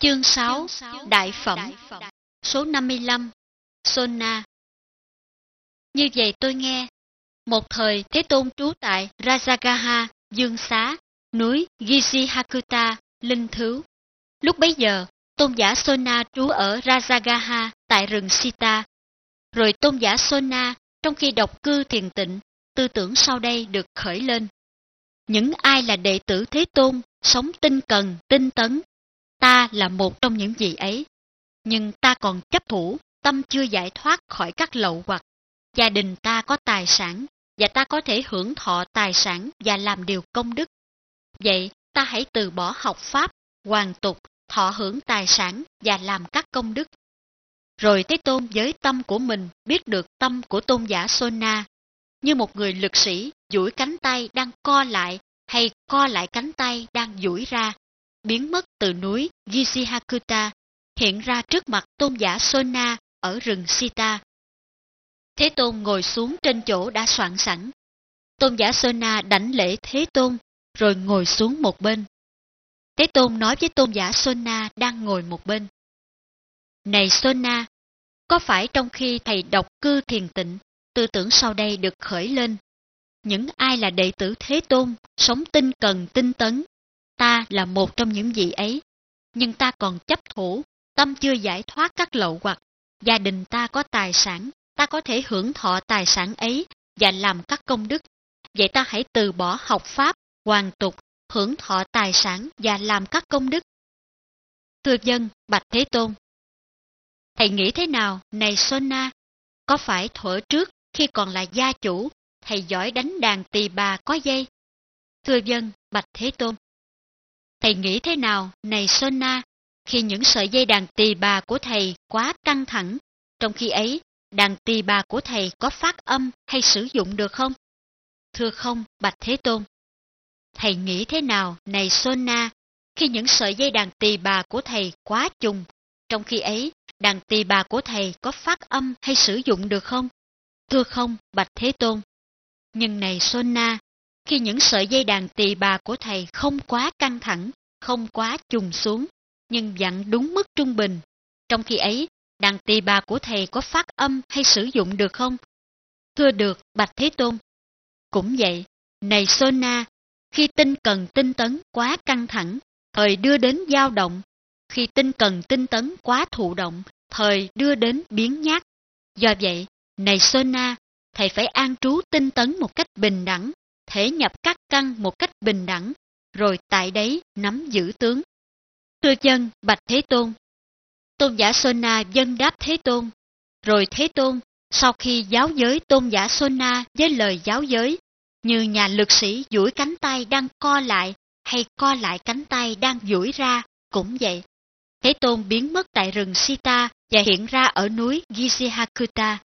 Chương 6 Đại Phẩm. Số 55 Sona. Như vậy tôi nghe, một thời Thế Tôn trú tại Rajagaha, Dương Xá, núi Gisihakuta, Linh Thứu. Lúc bấy giờ, tôn giả Sona trú ở Rajagaha tại rừng Sita. Rồi tôn giả Sona, trong khi độc cư thiền tịnh, tư tưởng sau đây được khởi lên. Những ai là đệ tử Thế Tôn, sống tinh cần, tinh tấn, ta là một trong những vị ấy. Nhưng ta còn chấp thủ, tâm chưa giải thoát khỏi các lậu hoặc. Gia đình ta có tài sản, và ta có thể hưởng thọ tài sản và làm điều công đức. Vậy ta hãy từ bỏ học pháp, hoàn tục, thọ hưởng tài sản và làm các công đức. Rồi Thế Tôn với tâm của mình biết được tâm của tôn giả Sona, như một người lực sĩ duỗi cánh tay đang co lại hay co lại cánh tay đang duỗi ra, biến mất từ núi Gisihakuta, hiện ra trước mặt tôn giả Sona ở rừng Sita. Thế Tôn ngồi xuống trên chỗ đã soạn sẵn. Tôn giả Sona đảnh lễ Thế Tôn, rồi ngồi xuống một bên. Thế Tôn nói với tôn giả Sona đang ngồi một bên: Này Sona, có phải trong khi thầy độc cư thiền tịnh, tư tưởng sau đây được khởi lên? Những ai là đệ tử Thế Tôn, sống tinh cần tinh tấn, ta là một trong những vị ấy. Nhưng ta còn chấp thủ, tâm chưa giải thoát các lậu hoặc. Gia đình ta có tài sản, ta có thể hưởng thọ tài sản ấy và làm các công đức. Vậy ta hãy từ bỏ học pháp, hoàn tục, hưởng thọ tài sản và làm các công đức. Thưa vâng, bạch Thế Tôn. Thầy nghĩ thế nào, này Sona? Có phải thuở trước, khi còn là gia chủ, thầy giỏi đánh đàn tỳ bà có dây? Thưa vâng, bạch Thế Tôn. Thầy nghĩ thế nào, này Sona, khi những sợi dây đàn tỳ bà của thầy quá căng thẳng, trong khi ấy, đàn tỳ bà của thầy có phát âm hay sử dụng được không? Thưa không, bạch Thế Tôn. Thầy nghĩ thế nào, này Sona, khi những sợi dây đàn tỳ bà của thầy quá trùng, trong khi ấy, đàn tỳ bà của thầy có phát âm hay sử dụng được không? Thưa không, bạch Thế Tôn. Nhưng này Sona, khi những sợi dây đàn tỳ bà của thầy không quá căng thẳng, không quá trùng xuống, nhưng vặn đúng mức trung bình, trong khi ấy, đàn tỳ bà của thầy có phát âm hay sử dụng được không? Thưa được, bạch Thế Tôn. Cũng vậy, này Sona, khi tinh cần tinh tấn quá căng thẳng, thời đưa đến dao động; khi tinh cần tinh tấn quá thụ động, thời đưa đến biến nhát. Do vậy, này Sona, thầy phải an trú tinh tấn một cách bình đẳng, thể nhập các căn một cách bình đẳng, rồi tại đấy nắm giữ tướng. Thưa chân, bạch Thế Tôn. Tôn giả Sona vâng đáp Thế Tôn. Rồi Thế Tôn, sau khi giáo giới tôn giả Sona với lời giáo giới, như nhà lực sĩ duỗi cánh tay đang co lại, hay co lại cánh tay đang duỗi ra, cũng vậy. Thế Tôn biến mất tại rừng Sita và hiện ra ở núi Gisihakuta.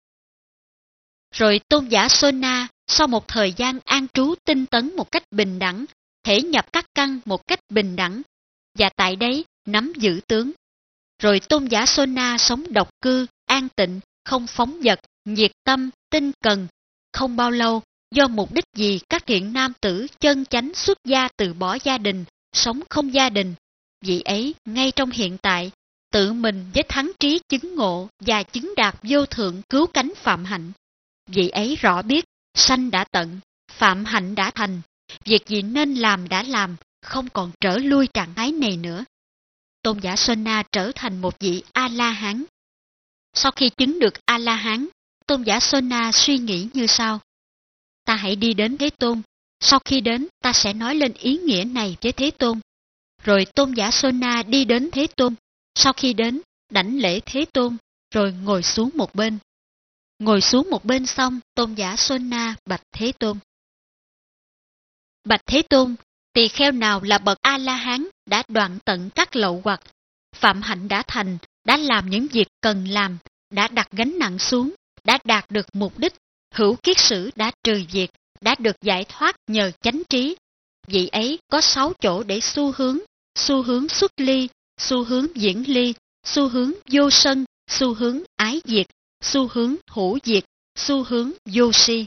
Rồi tôn giả Sona, sau một thời gian an trú tinh tấn một cách bình đẳng, thể nhập các căn một cách bình đẳng, và tại đấy nắm giữ tướng. Rồi tôn giả Sona sống độc cư, an tịnh, không phóng dật, nhiệt tâm, tinh cần. Không bao lâu, do mục đích gì các thiện nam tử chân chánh xuất gia từ bỏ gia đình, sống không gia đình, vị ấy ngay trong hiện tại, tự mình với thắng trí chứng ngộ và chứng đạt vô thượng cứu cánh phạm hạnh. Vị ấy rõ biết, sanh đã tận, phạm hạnh đã thành, việc gì nên làm đã làm, không còn trở lui trạng thái này nữa. Tôn giả Sona trở thành một vị A-la-hán. Sau khi chứng được A-la-hán, tôn giả Sona suy nghĩ như sau: Ta hãy đi đến Thế Tôn, sau khi đến ta sẽ nói lên ý nghĩa này với Thế Tôn. Rồi tôn giả Sona đi đến Thế Tôn, sau khi đến, đảnh lễ Thế Tôn, rồi ngồi xuống một bên. Ngồi xuống một bên xong, tôn giả Sona bạch Thế Tôn. Bạch Thế Tôn, tỳ kheo nào là bậc A-la-hán đã đoạn tận các lậu hoặc, phạm hạnh đã thành, đã làm những việc cần làm, đã đặt gánh nặng xuống, đã đạt được mục đích, hữu kiết sử đã trừ diệt, đã được giải thoát nhờ chánh trí. Vị ấy có 6 chỗ để xu hướng xuất ly, xu hướng diễn ly, xu hướng vô sân, xu hướng ái diệt, xu hướng hữu diệt, xu hướng vô si.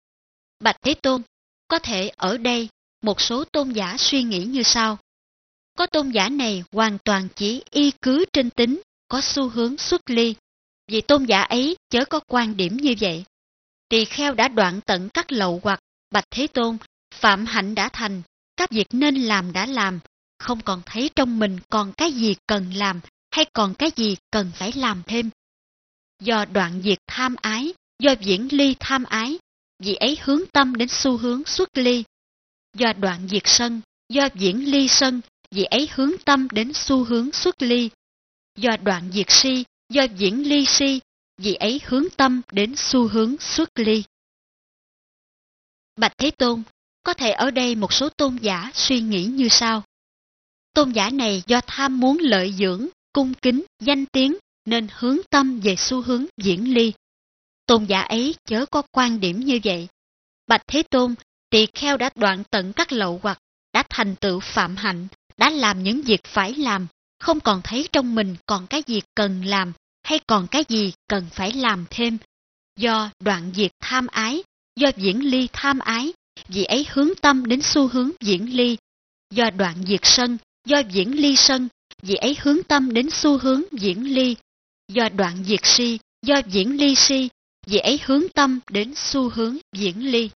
Bạch Thế Tôn, có thể ở đây một số tôn giả suy nghĩ như sau: Có tôn giả này hoàn toàn chỉ y cứ trên tính, có xu hướng xuất ly. Vì tôn giả ấy chớ có quan điểm như vậy. Tỳ kheo đã đoạn tận các lậu hoặc, bạch Thế Tôn, phạm hạnh đã thành, các việc nên làm đã làm, không còn thấy trong mình còn cái gì cần làm hay còn cái gì cần phải làm thêm. Do đoạn diệt tham ái, do viễn ly tham ái, vì ấy hướng tâm đến xu hướng xuất ly. Do đoạn diệt sân, do viễn ly sân, vì ấy hướng tâm đến xu hướng xuất ly. Do đoạn diệt si, do viễn ly si, vì ấy hướng tâm đến xu hướng xuất ly. Bạch Thế Tôn, có thể ở đây một số tôn giả suy nghĩ như sau. Tôn giả này do tham muốn lợi dưỡng, cung kính, danh tiếng nên hướng tâm về xu hướng viễn ly. Tôn giả ấy chớ có quan điểm như vậy. Bạch Thế Tôn, tỳ kheo đã đoạn tận các lậu hoặc, đã thành tựu phạm hạnh, đã làm những việc phải làm, không còn thấy trong mình còn cái gì cần làm hay còn cái gì cần phải làm thêm. Do đoạn diệt tham ái, do viễn ly tham ái, vì ấy hướng tâm đến xu hướng viễn ly. Do đoạn diệt sân, do viễn ly sân, vì ấy hướng tâm đến xu hướng viễn ly. Do đoạn diệt si, do viễn ly si, vì ấy hướng tâm đến xu hướng viễn ly.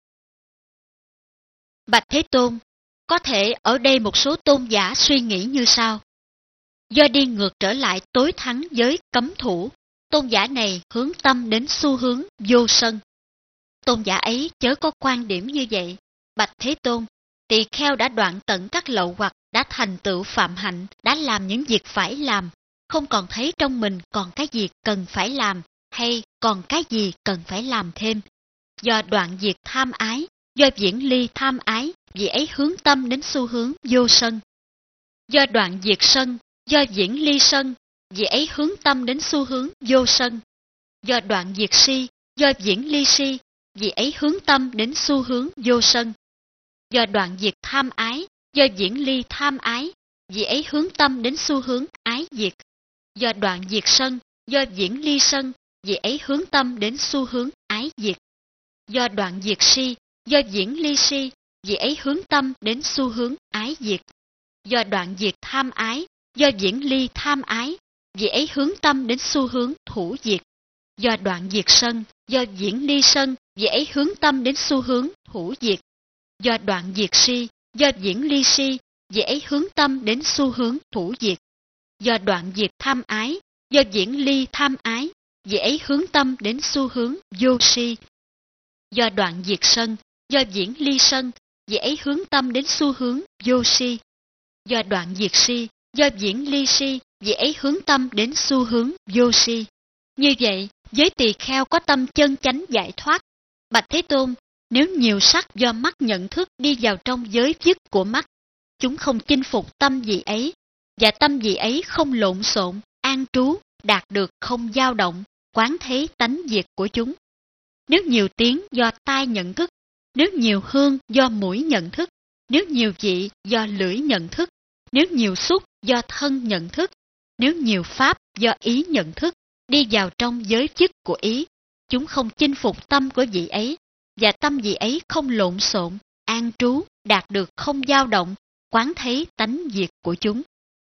Bạch Thế Tôn, có thể ở đây một số tôn giả suy nghĩ như sau. Do đi ngược trở lại tối thắng giới cấm thủ, tôn giả này hướng tâm đến xu hướng vô sân. Tôn giả ấy chớ có quan điểm như vậy. Bạch Thế Tôn, tỳ kheo đã đoạn tận các lậu hoặc, đã thành tựu phạm hạnh, đã làm những việc phải làm, không còn thấy trong mình còn cái gì cần phải làm hay còn cái gì cần phải làm thêm. Do đoạn diệt tham ái, do viễn ly tham ái, vì ấy hướng tâm đến xu hướng vô sân. Do đoạn diệt sân, do viễn ly sân, vì ấy hướng tâm đến xu hướng vô sân. Do đoạn diệt si, do viễn ly si, vì ấy hướng tâm đến xu hướng vô sân. Do đoạn diệt tham ái, do viễn ly tham ái, vì ấy hướng tâm đến xu hướng ái diệt. Do đoạn diệt sân, do viễn ly sân, vì ấy hướng tâm đến xu hướng ái diệt. Do đoạn diệt si, do viễn ly si, vì ấy hướng tâm đến xu hướng ái diệt. Do đoạn diệt tham ái, do viễn ly tham ái, vì ấy hướng tâm đến xu hướng thủ diệt. Do đoạn diệt sân, do viễn ly sân, vì ấy hướng tâm đến xu hướng thủ diệt. Do đoạn diệt si, do viễn ly si, vì ấy hướng tâm đến xu hướng thủ diệt. Do đoạn diệt tham ái, do viễn ly tham ái, vì ấy hướng tâm đến xu hướng vô si. Do đoạn diệt sân, do viễn ly sân, vì ấy hướng tâm đến xu hướng vô si. Do đoạn diệt si, do viễn ly si, vì ấy hướng tâm đến xu hướng vô si. Như vậy, với tỳ kheo có tâm chân chánh giải thoát. Bạch Thế Tôn, nếu nhiều sắc do mắt nhận thức đi vào trong giới dứt của mắt, chúng không chinh phục tâm vị ấy, và tâm vị ấy không lộn xộn, an trú, đạt được không dao động, quán thấy tánh diệt của chúng. Nếu nhiều tiếng do tai nhận thức, nếu nhiều hương do mũi nhận thức, nếu nhiều vị do lưỡi nhận thức, nếu nhiều xúc do thân nhận thức, nếu nhiều pháp do ý nhận thức, đi vào trong giới dứt của ý, chúng không chinh phục tâm của vị ấy, và tâm vị ấy không lộn xộn, an trú, đạt được không dao động, quán thấy tánh diệt của chúng.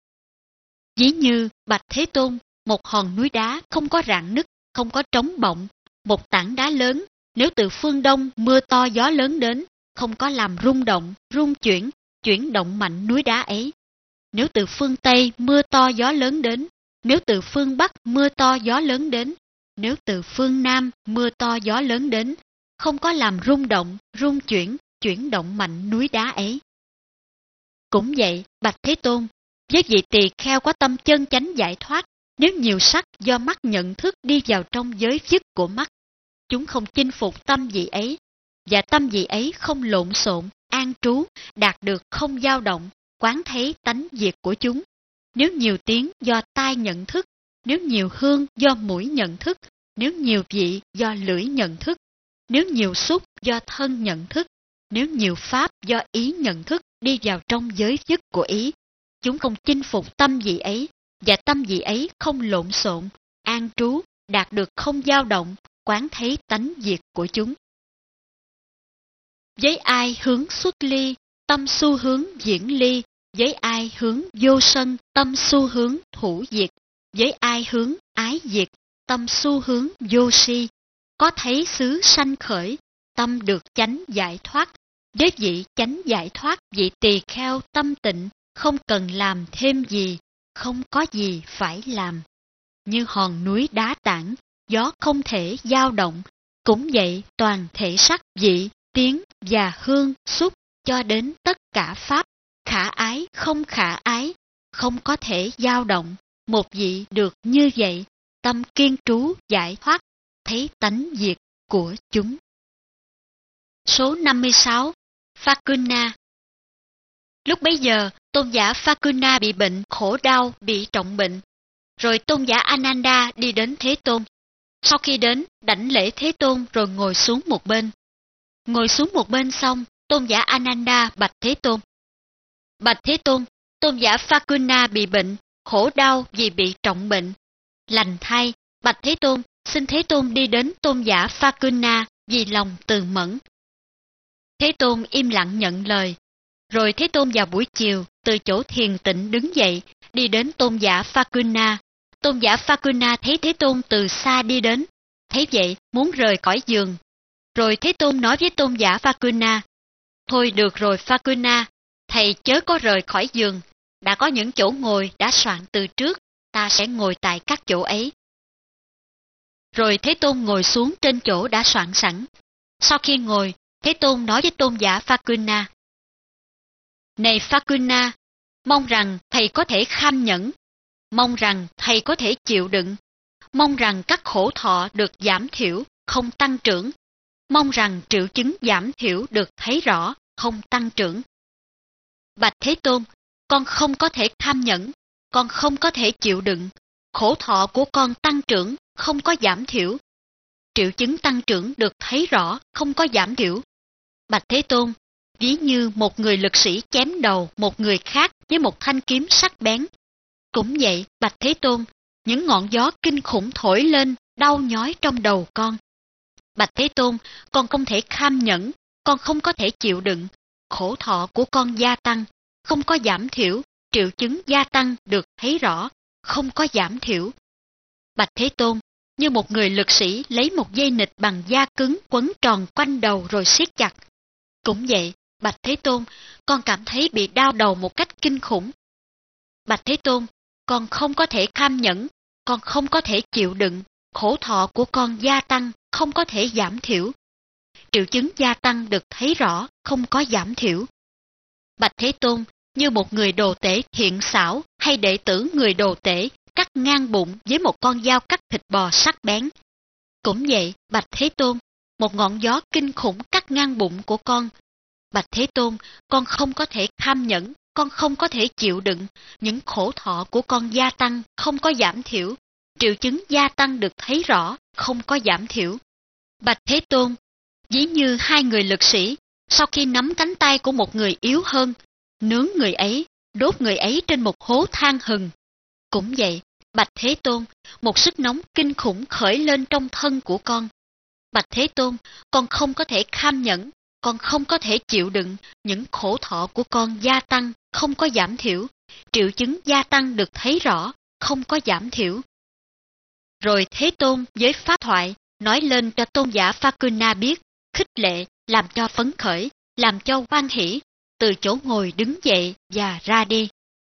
Ví như Bạch Thế Tôn, một hòn núi đá không có rạn nứt, không có trống bọng, một tảng đá lớn, nếu từ phương đông mưa to gió lớn đến, không có làm rung động, rung chuyển động mạnh núi đá ấy. Nếu từ phương Tây mưa to gió lớn đến, nếu từ phương Bắc mưa to gió lớn đến, nếu từ phương Nam mưa to gió lớn đến, không có làm rung động, rung chuyển động mạnh núi đá ấy. Cũng vậy, Bạch Thế Tôn, với vị tỳ kheo có tâm chân chánh giải thoát, nếu nhiều sắc do mắt nhận thức đi vào trong giới dứt của mắt, chúng không chinh phục tâm vị ấy, và tâm vị ấy không lộn xộn, an trú, đạt được không dao động, quán thấy tánh diệt của chúng. Nếu nhiều tiếng do tai nhận thức, nếu nhiều hương do mũi nhận thức, nếu nhiều vị do lưỡi nhận thức, nếu nhiều xúc do thân nhận thức, nếu nhiều pháp do ý nhận thức đi vào trong giới dứt của ý, chúng không chinh phục tâm vị ấy, và tâm vị ấy không lộn xộn, an trú, đạt được không dao động, quán thấy tánh diệt của chúng. Với ai hướng xuất ly, tâm xu hướng diễn ly, với ai hướng vô sân, tâm xu hướng thủ diệt, với ai hướng ái diệt, tâm xu hướng vô si. Có thấy xứ sanh khởi, tâm được chánh giải thoát. Với vị chánh giải thoát, vị tỳ kheo tâm tịnh, không cần làm thêm gì, không có gì phải làm. Như hòn núi đá tảng, gió không thể dao động, cũng vậy toàn thể sắc, vị, tiếng và hương xúc cho đến tất cả pháp, khả ái không khả ái, không có thể dao động. Một vị được như vậy, tâm kiên trú giải thoát, thấy tánh diệt của chúng. Số 56. Phakuna. Lúc bấy giờ, tôn giả Phakuna bị bệnh, khổ đau, bị trọng bệnh. Rồi tôn giả Ananda đi đến Thế Tôn. Sau khi đến, đảnh lễ Thế Tôn rồi ngồi xuống một bên. Ngồi xuống một bên xong, tôn giả Ananda bạch Thế Tôn. Bạch Thế Tôn, tôn giả Phakuna bị bệnh, khổ đau vì bị trọng bệnh. Lành thay, bạch Thế Tôn, xin Thế Tôn đi đến tôn giả Phakuna vì lòng từ mẫn. Thế Tôn im lặng nhận lời. Rồi Thế Tôn vào buổi chiều, từ chỗ thiền tịnh đứng dậy, đi đến tôn giả Phakuna. Tôn giả Phakuna thấy Thế Tôn từ xa đi đến, thấy vậy muốn rời khỏi giường. Rồi Thế Tôn nói với tôn giả Phakuna, thôi được rồi Phakuna, thầy chớ có rời khỏi giường, đã có những chỗ ngồi đã soạn từ trước, ta sẽ ngồi tại các chỗ ấy. Rồi Thế Tôn ngồi xuống trên chỗ đã soạn sẵn. Sau khi ngồi, Thế Tôn nói với tôn giả Phakuna, này Phakuna, mong rằng thầy có thể kham nhẫn, mong rằng thầy có thể chịu đựng, mong rằng các khổ thọ được giảm thiểu, không tăng trưởng, mong rằng triệu chứng giảm thiểu được thấy rõ, không tăng trưởng. Bạch Thế Tôn, con không có thể kham nhẫn, con không có thể chịu đựng, khổ thọ của con tăng trưởng, không có giảm thiểu. Triệu chứng tăng trưởng được thấy rõ, không có giảm thiểu. Bạch Thế Tôn, ví như một người lực sĩ chém đầu một người khác với một thanh kiếm sắc bén. Cũng vậy, Bạch Thế Tôn, những ngọn gió kinh khủng thổi lên, đau nhói trong đầu con. Bạch Thế Tôn, con không thể kham nhẫn, con không có thể chịu đựng, khổ thọ của con gia tăng, không có giảm thiểu, triệu chứng gia tăng được thấy rõ, không có giảm thiểu. Bạch Thế Tôn, như một người lực sĩ lấy một dây nịt bằng da cứng quấn tròn quanh đầu rồi siết chặt. Cũng vậy, Bạch Thế Tôn, con cảm thấy bị đau đầu một cách kinh khủng. Bạch Thế Tôn, con không có thể kham nhẫn, con không có thể chịu đựng, khổ thọ của con gia tăng, không có thể giảm thiểu. Triệu chứng gia tăng được thấy rõ, không có giảm thiểu. Bạch Thế Tôn, như một người đồ tể thiện xảo hay đệ tử người đồ tể cắt ngang bụng với một con dao cắt thịt bò sắc bén. Cũng vậy, Bạch Thế Tôn, một ngọn gió kinh khủng cắt ngang bụng của con. Bạch Thế Tôn, con không có thể kham nhẫn, con không có thể chịu đựng, những khổ thọ của con gia tăng, không có giảm thiểu. Triệu chứng gia tăng được thấy rõ, không có giảm thiểu. Bạch Thế Tôn, ví như hai người lực sĩ, sau khi nắm cánh tay của một người yếu hơn, nướng người ấy, đốt người ấy trên một hố than hừng. Cũng vậy, Bạch Thế Tôn, một sức nóng kinh khủng khởi lên trong thân của con. Bạch Thế Tôn, con không có thể kham nhẫn, con không có thể chịu đựng, những khổ thọ của con gia tăng, không có giảm thiểu. Triệu chứng gia tăng được thấy rõ, không có giảm thiểu. Rồi Thế Tôn với pháp thoại nói lên cho tôn giả Phakuna biết, khích lệ, làm cho phấn khởi, làm cho hoan hỷ, từ chỗ ngồi đứng dậy và ra đi.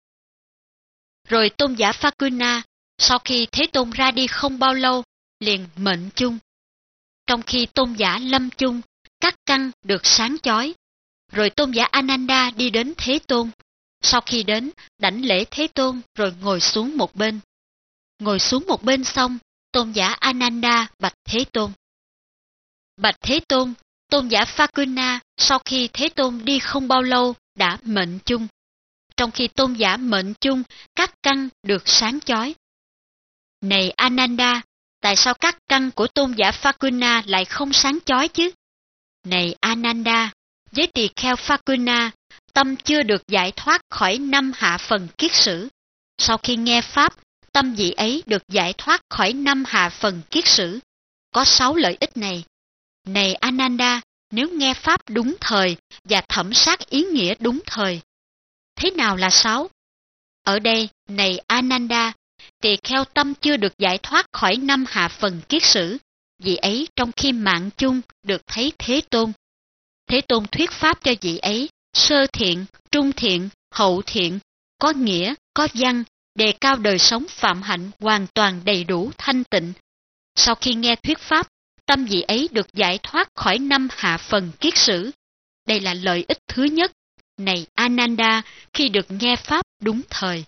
Rồi tôn giả Phakuna, sau khi Thế Tôn ra đi không bao lâu, liền mệnh chung. Trong khi tôn giả lâm chung, các căn được sáng chói. Rồi tôn giả Ananda đi đến Thế Tôn. Sau khi đến, đảnh lễ Thế Tôn rồi ngồi xuống một bên. Ngồi xuống một bên xong, tôn giả Ananda bạch Thế Tôn. Bạch Thế Tôn, tôn giả Phakuna sau khi Thế Tôn đi không bao lâu đã mệnh chung. Trong khi tôn giả mệnh chung, các căn được sáng chói. Này Ananda, tại sao các căn của tôn giả Phakuna lại không sáng chói chứ? Này Ananda, với tỳ kheo Phakuna, tâm chưa được giải thoát khỏi 5 hạ phần kiết sử. Sau khi nghe Pháp, tâm vị ấy được giải thoát khỏi 5 hạ phần kiết sử. Có 6 lợi ích này. Này Ananda, nếu nghe Pháp đúng thời và thẩm sát ý nghĩa đúng thời, Thế nào là 6? Ở đây, này Ananda, tỳ kheo tâm chưa được giải thoát khỏi 5 hạ phần kiết sử, vị ấy trong khi mạng chung được thấy Thế Tôn. Thế Tôn thuyết pháp cho vị ấy, sơ thiện, trung thiện, hậu thiện, có nghĩa, có văn, đề cao đời sống phạm hạnh hoàn toàn đầy đủ thanh tịnh. Sau khi nghe thuyết pháp, tâm vị ấy được giải thoát khỏi 5 hạ phần kiết sử. Đây là lợi ích thứ nhất, này Ananda, khi được nghe pháp đúng thời.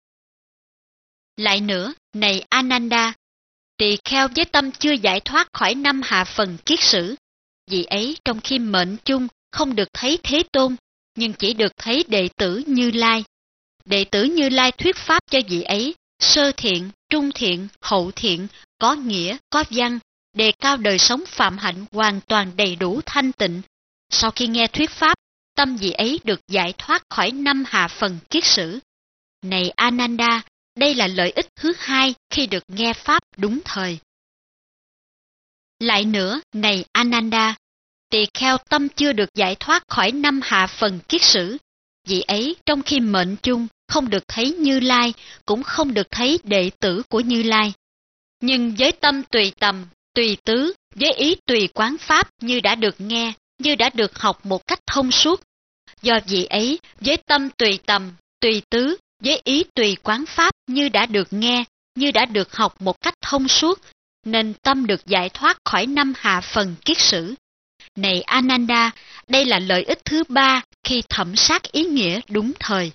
Lại nữa, này Ananda, tỳ kheo với tâm chưa giải thoát khỏi 5 hạ phần kiết sử, vị ấy trong khi mệnh chung không được thấy Thế Tôn, nhưng chỉ được thấy đệ tử Như Lai. Đệ tử Như Lai thuyết pháp cho vị ấy, sơ thiện, trung thiện, hậu thiện, có nghĩa, có văn, đề cao đời sống phạm hạnh hoàn toàn đầy đủ thanh tịnh. Sau khi nghe thuyết pháp, tâm vị ấy được giải thoát khỏi 5 hạ phần kiết sử. Này Ananda, đây là lợi ích thứ hai khi được nghe pháp đúng thời. Lại nữa, này Ananda, tỳ kheo tâm chưa được giải thoát khỏi 5 hạ phần kiết sử, vị ấy trong khi mệnh chung không được thấy Như Lai, cũng không được thấy đệ tử của Như Lai. Nhưng với tâm tùy tầm, tùy tứ, với ý tùy quán pháp như đã được nghe, như đã được học một cách thông suốt. Do vị ấy với tâm tùy tầm, tùy tứ, với ý tùy quán pháp như đã được nghe, như đã được học một cách thông suốt, nên tâm được giải thoát khỏi 5 hạ phần kiết sử. Này Ananda, đây là lợi ích thứ ba khi thẩm sát ý nghĩa đúng thời.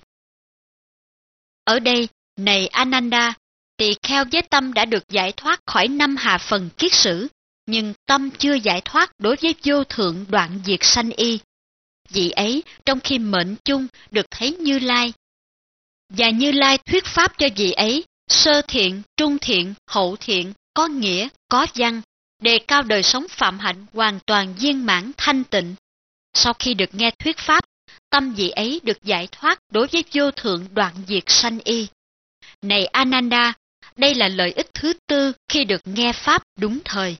Ở đây, này Ananda, tỳ kheo với tâm đã được giải thoát khỏi 5 hạ phần kiết sử, nhưng tâm chưa giải thoát đối với vô thượng đoạn diệt sanh y. Vị ấy trong khi mệnh chung được thấy Như Lai. Và Như Lai thuyết pháp cho vị ấy, sơ thiện, trung thiện, hậu thiện, có nghĩa, có văn, đề cao đời sống phạm hạnh hoàn toàn viên mãn thanh tịnh. Sau khi được nghe thuyết pháp, tâm vị ấy được giải thoát đối với vô thượng đoạn diệt sanh y. Này Ananda, đây là lợi ích thứ tư khi được nghe pháp đúng thời.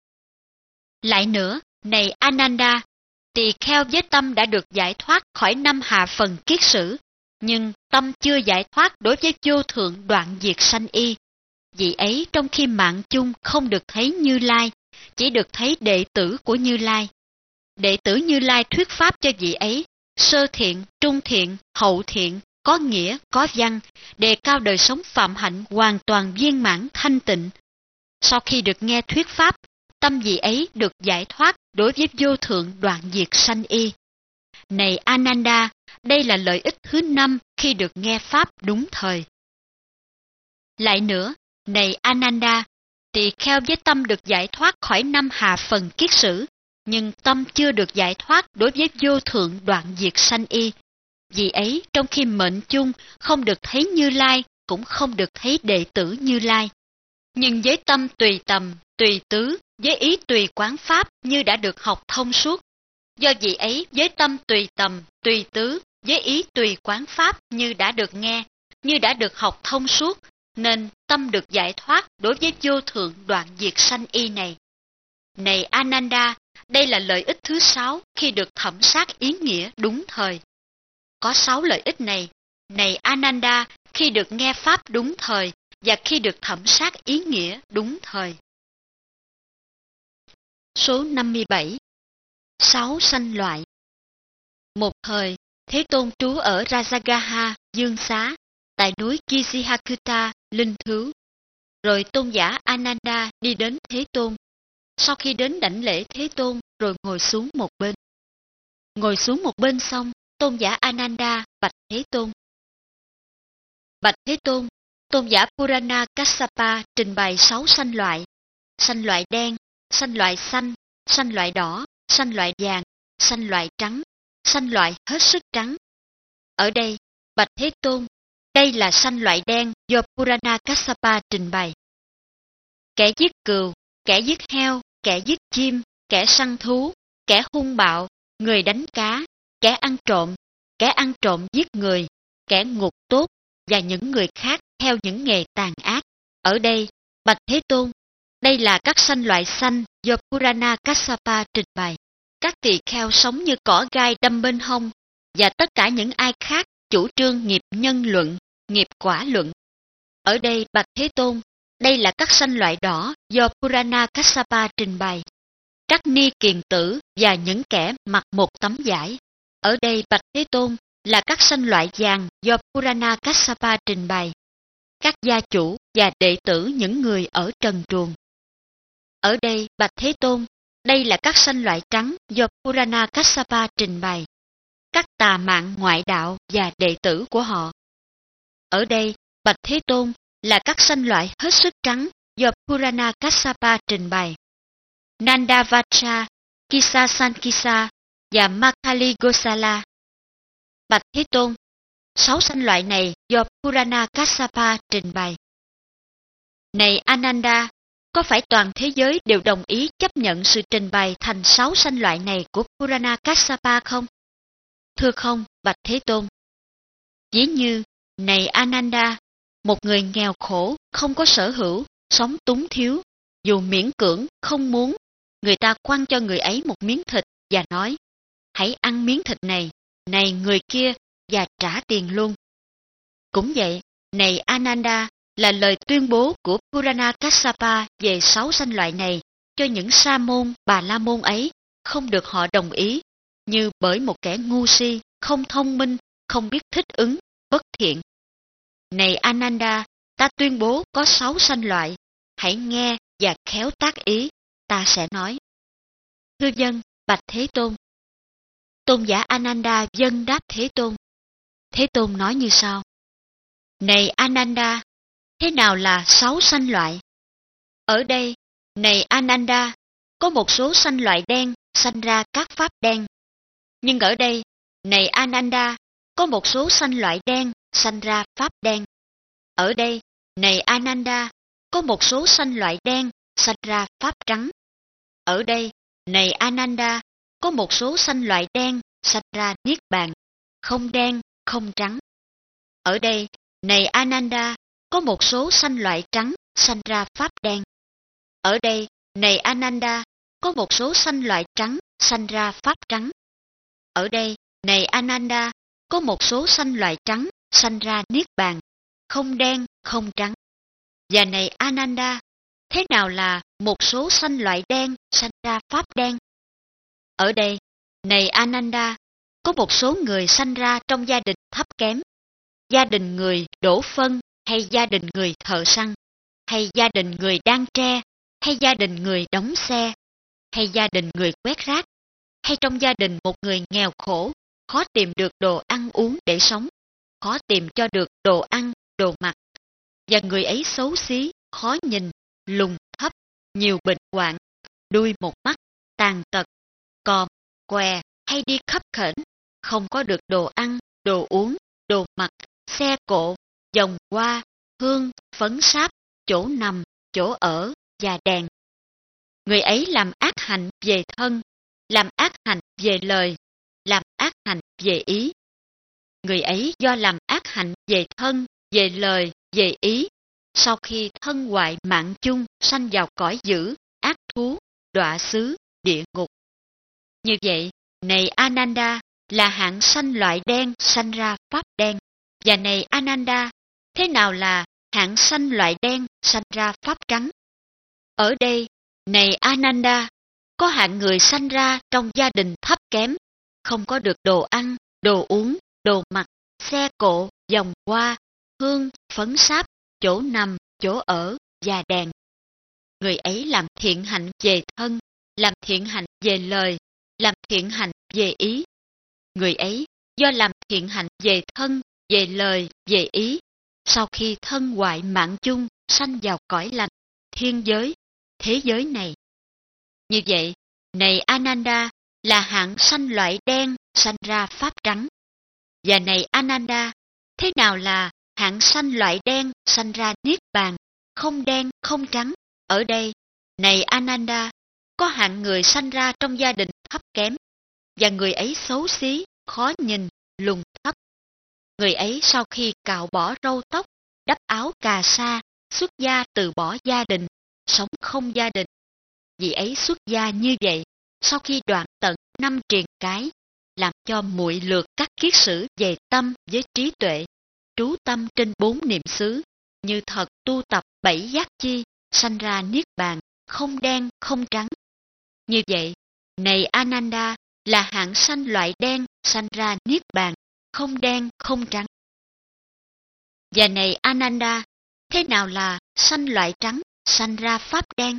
Lại nữa, này Ananda, tỳ kheo với tâm đã được giải thoát khỏi 5 hạ phần kiết sử, nhưng tâm chưa giải thoát đối với vô thượng đoạn diệt sanh y. Vị ấy trong khi mạng chung không được thấy Như Lai, chỉ được thấy đệ tử của Như Lai. Đệ tử Như Lai thuyết pháp cho vị ấy, sơ thiện, trung thiện, hậu thiện, có nghĩa, có văn, đề cao đời sống phạm hạnh hoàn toàn viên mãn thanh tịnh. Sau khi được nghe thuyết pháp, tâm vị ấy được giải thoát đối với vô thượng đoạn diệt sanh y. Này Ananda, đây là lợi ích thứ năm khi được nghe pháp đúng thời. Lại nữa, này Ananda, tỳ kheo với tâm được giải thoát khỏi 5 hạ phần kiết sử, nhưng tâm chưa được giải thoát đối với vô thượng đoạn diệt sanh y. Vì ấy trong khi mệnh chung không được thấy Như Lai, cũng không được thấy đệ tử Như Lai. Nhưng với tâm tùy tầm, tùy tứ, với ý tùy quán pháp như đã được học thông suốt. Do vị ấy với tâm tùy tầm, tùy tứ, với ý tùy quán pháp như đã được nghe, như đã được học thông suốt, nên tâm được giải thoát đối với vô thượng đoạn diệt sanh y này. Này Ananda, đây là lợi ích thứ 6 khi được thẩm sát ý nghĩa đúng thời. Có 6 lợi ích này, này Ananda, khi được nghe pháp đúng thời và khi được thẩm sát ý nghĩa đúng thời. Số 57. 6 sanh loại. Một thời, Thế Tôn trú ở Rajagaha, Dương Xá, tại núi Kisihakuta, Linh Thứu. Rồi tôn giả Ananda đi đến Thế Tôn. Sau khi đến đảnh lễ Thế Tôn, rồi ngồi xuống một bên. Ngồi xuống một bên xong, tôn giả Ananda bạch Thế Tôn. Bạch Thế Tôn, tôn giả Purana Kassapa trình bày 6 sanh loại đen, sanh loại xanh, sanh loại đỏ, sanh loại vàng, sanh loại trắng, sanh loại hết sức trắng. Ở đây, bạch Thế Tôn, đây là sanh loại đen do Purana Kassapa trình bày. Kẻ giết cừu, kẻ giết heo, kẻ giết chim, kẻ săn thú, kẻ hung bạo, người đánh cá, kẻ ăn trộm giết người, kẻ ngục tốt và những người khác theo những nghề tàn ác. Ở đây, bạch Thế Tôn, đây là các sanh loại xanh do Purana Kassapa trình bày. Các tỳ kheo sống như cỏ gai đâm bên hông, và tất cả những ai khác chủ trương nghiệp nhân luận, nghiệp quả luận. Ở đây bạch Thế Tôn, đây là các sanh loại đỏ do Purana Kassapa trình bày. Các ni kiền tử và những kẻ mặc một tấm vải. Ở đây bạch Thế Tôn là các sanh loại vàng do Purana Kassapa trình bày. Các gia chủ và đệ tử những người ở trần truồng. Ở đây bạch Thế Tôn, đây là các sanh loại trắng do Purana Kassapa trình bày. Các tà mạng ngoại đạo và đệ tử của họ. Ở đây bạch Thế Tôn là các sanh loại hết sức trắng do Purana Kassapa trình bày. Nandavacha, Kisa Sankisa và Makali Gosala. Bạch Thế Tôn, 6 sanh loại này do Purana Kassapa trình bày. Này Ananda, có phải toàn thế giới đều đồng ý chấp nhận sự trình bày thành 6 sanh loại này của Purana Kassapa không? Thưa không, bạch Thế Tôn. Ví như, này Ananda, một người nghèo khổ, không có sở hữu, sống túng thiếu, dù miễn cưỡng, không muốn, người ta quăng cho người ấy một miếng thịt và nói, hãy ăn miếng thịt này người kia, và trả tiền luôn. Cũng vậy, này Ananda, là lời tuyên bố của Purana Kassapa về 6 sanh loại này cho những sa môn, bà la môn ấy, không được họ đồng ý, như bởi một kẻ ngu si, không thông minh, không biết thích ứng, bất thiện. Này Ananda, ta tuyên bố có 6 sanh loại, hãy nghe và khéo tác ý, ta sẽ nói. Thưa vâng, bạch Thế Tôn. Tôn giả Ananda vâng đáp Thế Tôn. Thế Tôn nói như sau. Này Ananda, thế nào là 6 sanh loại? Ở đây, này Ananda, có một số sanh loại đen sanh ra các pháp đen. Nhưng ở đây, này Ananda, có một số sanh loại đen sanh ra pháp đen. Ở đây, này Ananda, có một số sanh loại đen sanh ra pháp trắng. Ở đây, này Ananda, có một số sanh loại đen sanh ra niết bàn, không đen, không trắng. Ở đây, này Ananda, có một số sanh loại trắng sanh ra pháp đen. Ở đây, này Ananda, có một số sanh loại trắng sanh ra pháp trắng. Ở đây, này Ananda, có một số sanh loại trắng sanh ra niết bàn, không đen, không trắng. Và này Ananda, thế nào là một số sanh loại đen sanh ra pháp đen? Ở đây, này Ananda, có một số người sanh ra trong gia đình thấp kém, gia đình người đổ phân, hay gia đình người thợ săn, hay gia đình người đan tre, hay gia đình người đóng xe, hay gia đình người quét rác, hay trong gia đình một người nghèo khổ, khó tìm được đồ ăn uống để sống, khó tìm cho được đồ ăn, đồ mặc. Và người ấy xấu xí, khó nhìn, lùn thấp, nhiều bệnh hoạn, đuôi một mắt, tàn tật, còm, què hay đi khắp khểnh, không có được đồ ăn, đồ uống, đồ mặc, xe cộ, vòng hoa, hương, phấn sáp, chỗ nằm, chỗ ở và đèn. Người ấy làm ác hạnh về thân, làm ác hạnh về lời, làm ác hạnh về ý. Người ấy do làm ác hạnh về thân, về lời, về ý, sau khi thân hoại mạng chung sanh vào cõi dữ, ác thú, đọa xứ, địa ngục. Như vậy, này Ananda, là hạng sanh loại đen sanh ra pháp đen. Và này Ananda, thế nào là hạng sanh loại đen sanh ra pháp trắng? Ở đây, này Ananda, có hạng người sanh ra trong gia đình thấp kém, không có được đồ ăn, đồ uống, đồ mặc, xe cộ, vòng hoa, hương, phấn sáp, chỗ nằm, chỗ ở và đèn. Người ấy làm thiện hạnh về thân, làm thiện hạnh về lời, làm thiện hạnh về ý. Người ấy do làm thiện hạnh về thân, về lời, về ý, sau khi thân hoại mạng chung sanh vào cõi lành, thiên giới, thế giới này. Như vậy, này Ananda, là hạng sanh loại đen sanh ra pháp trắng. Và này Ananda, thế nào là hạng sanh loại đen sanh ra niết bàn, không đen, không trắng? Ở đây, này Ananda, có hạng người sanh ra trong gia đình thấp kém, và người ấy xấu xí, khó nhìn, lùn thấp. Người ấy sau khi cạo bỏ râu tóc, đắp áo cà sa, xuất gia từ bỏ gia đình, sống không gia đình. Vị ấy xuất gia như vậy, sau khi đoạn tận 5 triền cái, làm cho muội lược các kiết sử về tâm với trí tuệ, trú tâm trên 4 niệm xứ, như thật tu tập 7 giác chi, sanh ra niết bàn, không đen không trắng. Như vậy, này Ananda, là hạng sanh loại đen sanh ra niết bàn, không đen không trắng. Và này Ananda, thế nào là sanh loại trắng sanh ra pháp đen?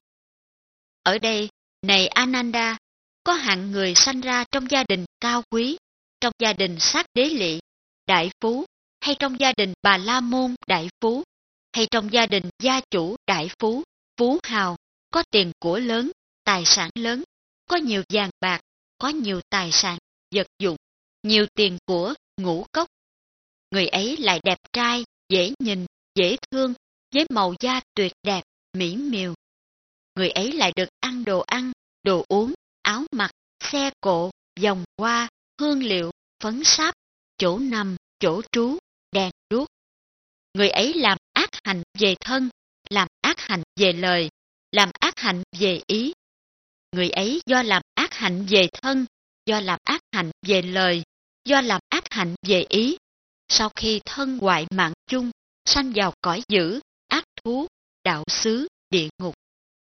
Ở đây, này Ananda, có hạng người sanh ra trong gia đình cao quý, trong gia đình sát đế lị, đại phú, hay trong gia đình Bà La Môn đại phú, hay trong gia đình gia chủ đại phú, phú hào, có tiền của lớn, tài sản lớn, có nhiều vàng bạc, có nhiều tài sản, vật dụng, nhiều tiền của, ngũ cốc. Người ấy lại đẹp trai, dễ nhìn, dễ thương, với màu da tuyệt đẹp, mỹ miều. Người ấy lại được ăn, đồ uống, áo mặc, xe cộ, vòng hoa, hương liệu, phấn sáp, chỗ nằm, chỗ trú, đèn đuốc. Người ấy làm ác hành về thân, làm ác hành về lời, làm ác hạnh về ý. Người ấy do làm ác hạnh về thân, do làm ác hạnh về lời, do làm ác hạnh về ý, sau khi thân hoại mạng chung, sanh vào cõi dữ, ác thú, đạo xứ, địa ngục.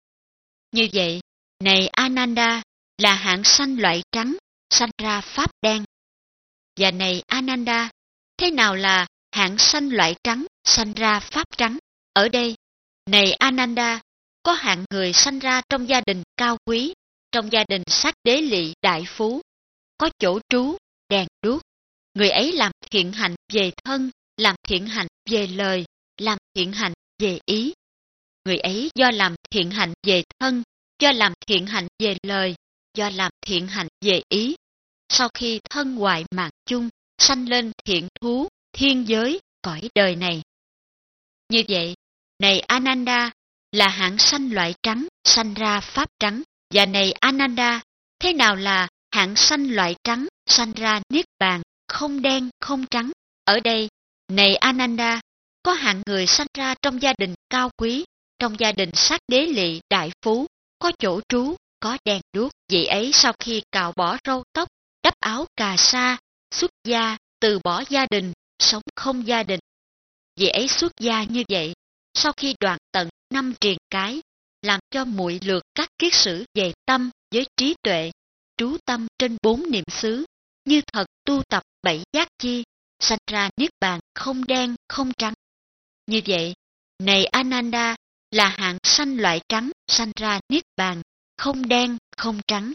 Như vậy, này Ananda, là hạng sanh loại trắng, sanh ra pháp đen. Và này Ananda, thế nào là hạng sanh loại trắng, sanh ra pháp trắng? Ở đây, này Ananda, có hạng người sanh ra trong gia đình cao quý, trong gia đình sát đế lị đại phú, có chỗ trú, đèn đuốc. Người ấy làm thiện hạnh về thân, làm thiện hạnh về lời, làm thiện hạnh về ý. Người ấy do làm thiện hạnh về thân, do làm thiện hạnh về lời, do làm thiện hạnh về ý, sau khi thân hoại mạng chung, sanh lên thiện thú, thiên giới, cõi đời này. Như vậy, này Ananda, là hạng sanh loại trắng, sanh ra pháp trắng. Và này Ananda, thế nào là hạng sanh loại trắng, sanh ra niết bàn, không đen không trắng? Ở đây, này Ananda, có hạng người sanh ra trong gia đình cao quý, trong gia đình sát đế lị đại phú, có chỗ trú, có đèn đuốc. Vị ấy sau khi cạo bỏ râu tóc, đắp áo cà sa, xuất gia, từ bỏ gia đình, sống không gia đình. Vị ấy xuất gia như vậy, sau khi đoạn tận 5 triền cái, làm cho muội lược các kiết sử về tâm với trí tuệ, trú tâm trên 4 niệm xứ, như thật tu tập 7 giác chi, sanh ra niết bàn không đen không trắng. Như vậy, này Ananda, là hạng sanh loại trắng, sanh ra niết bàn, không đen không trắng.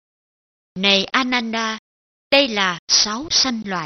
Này Ananda, đây là 6 sanh loại.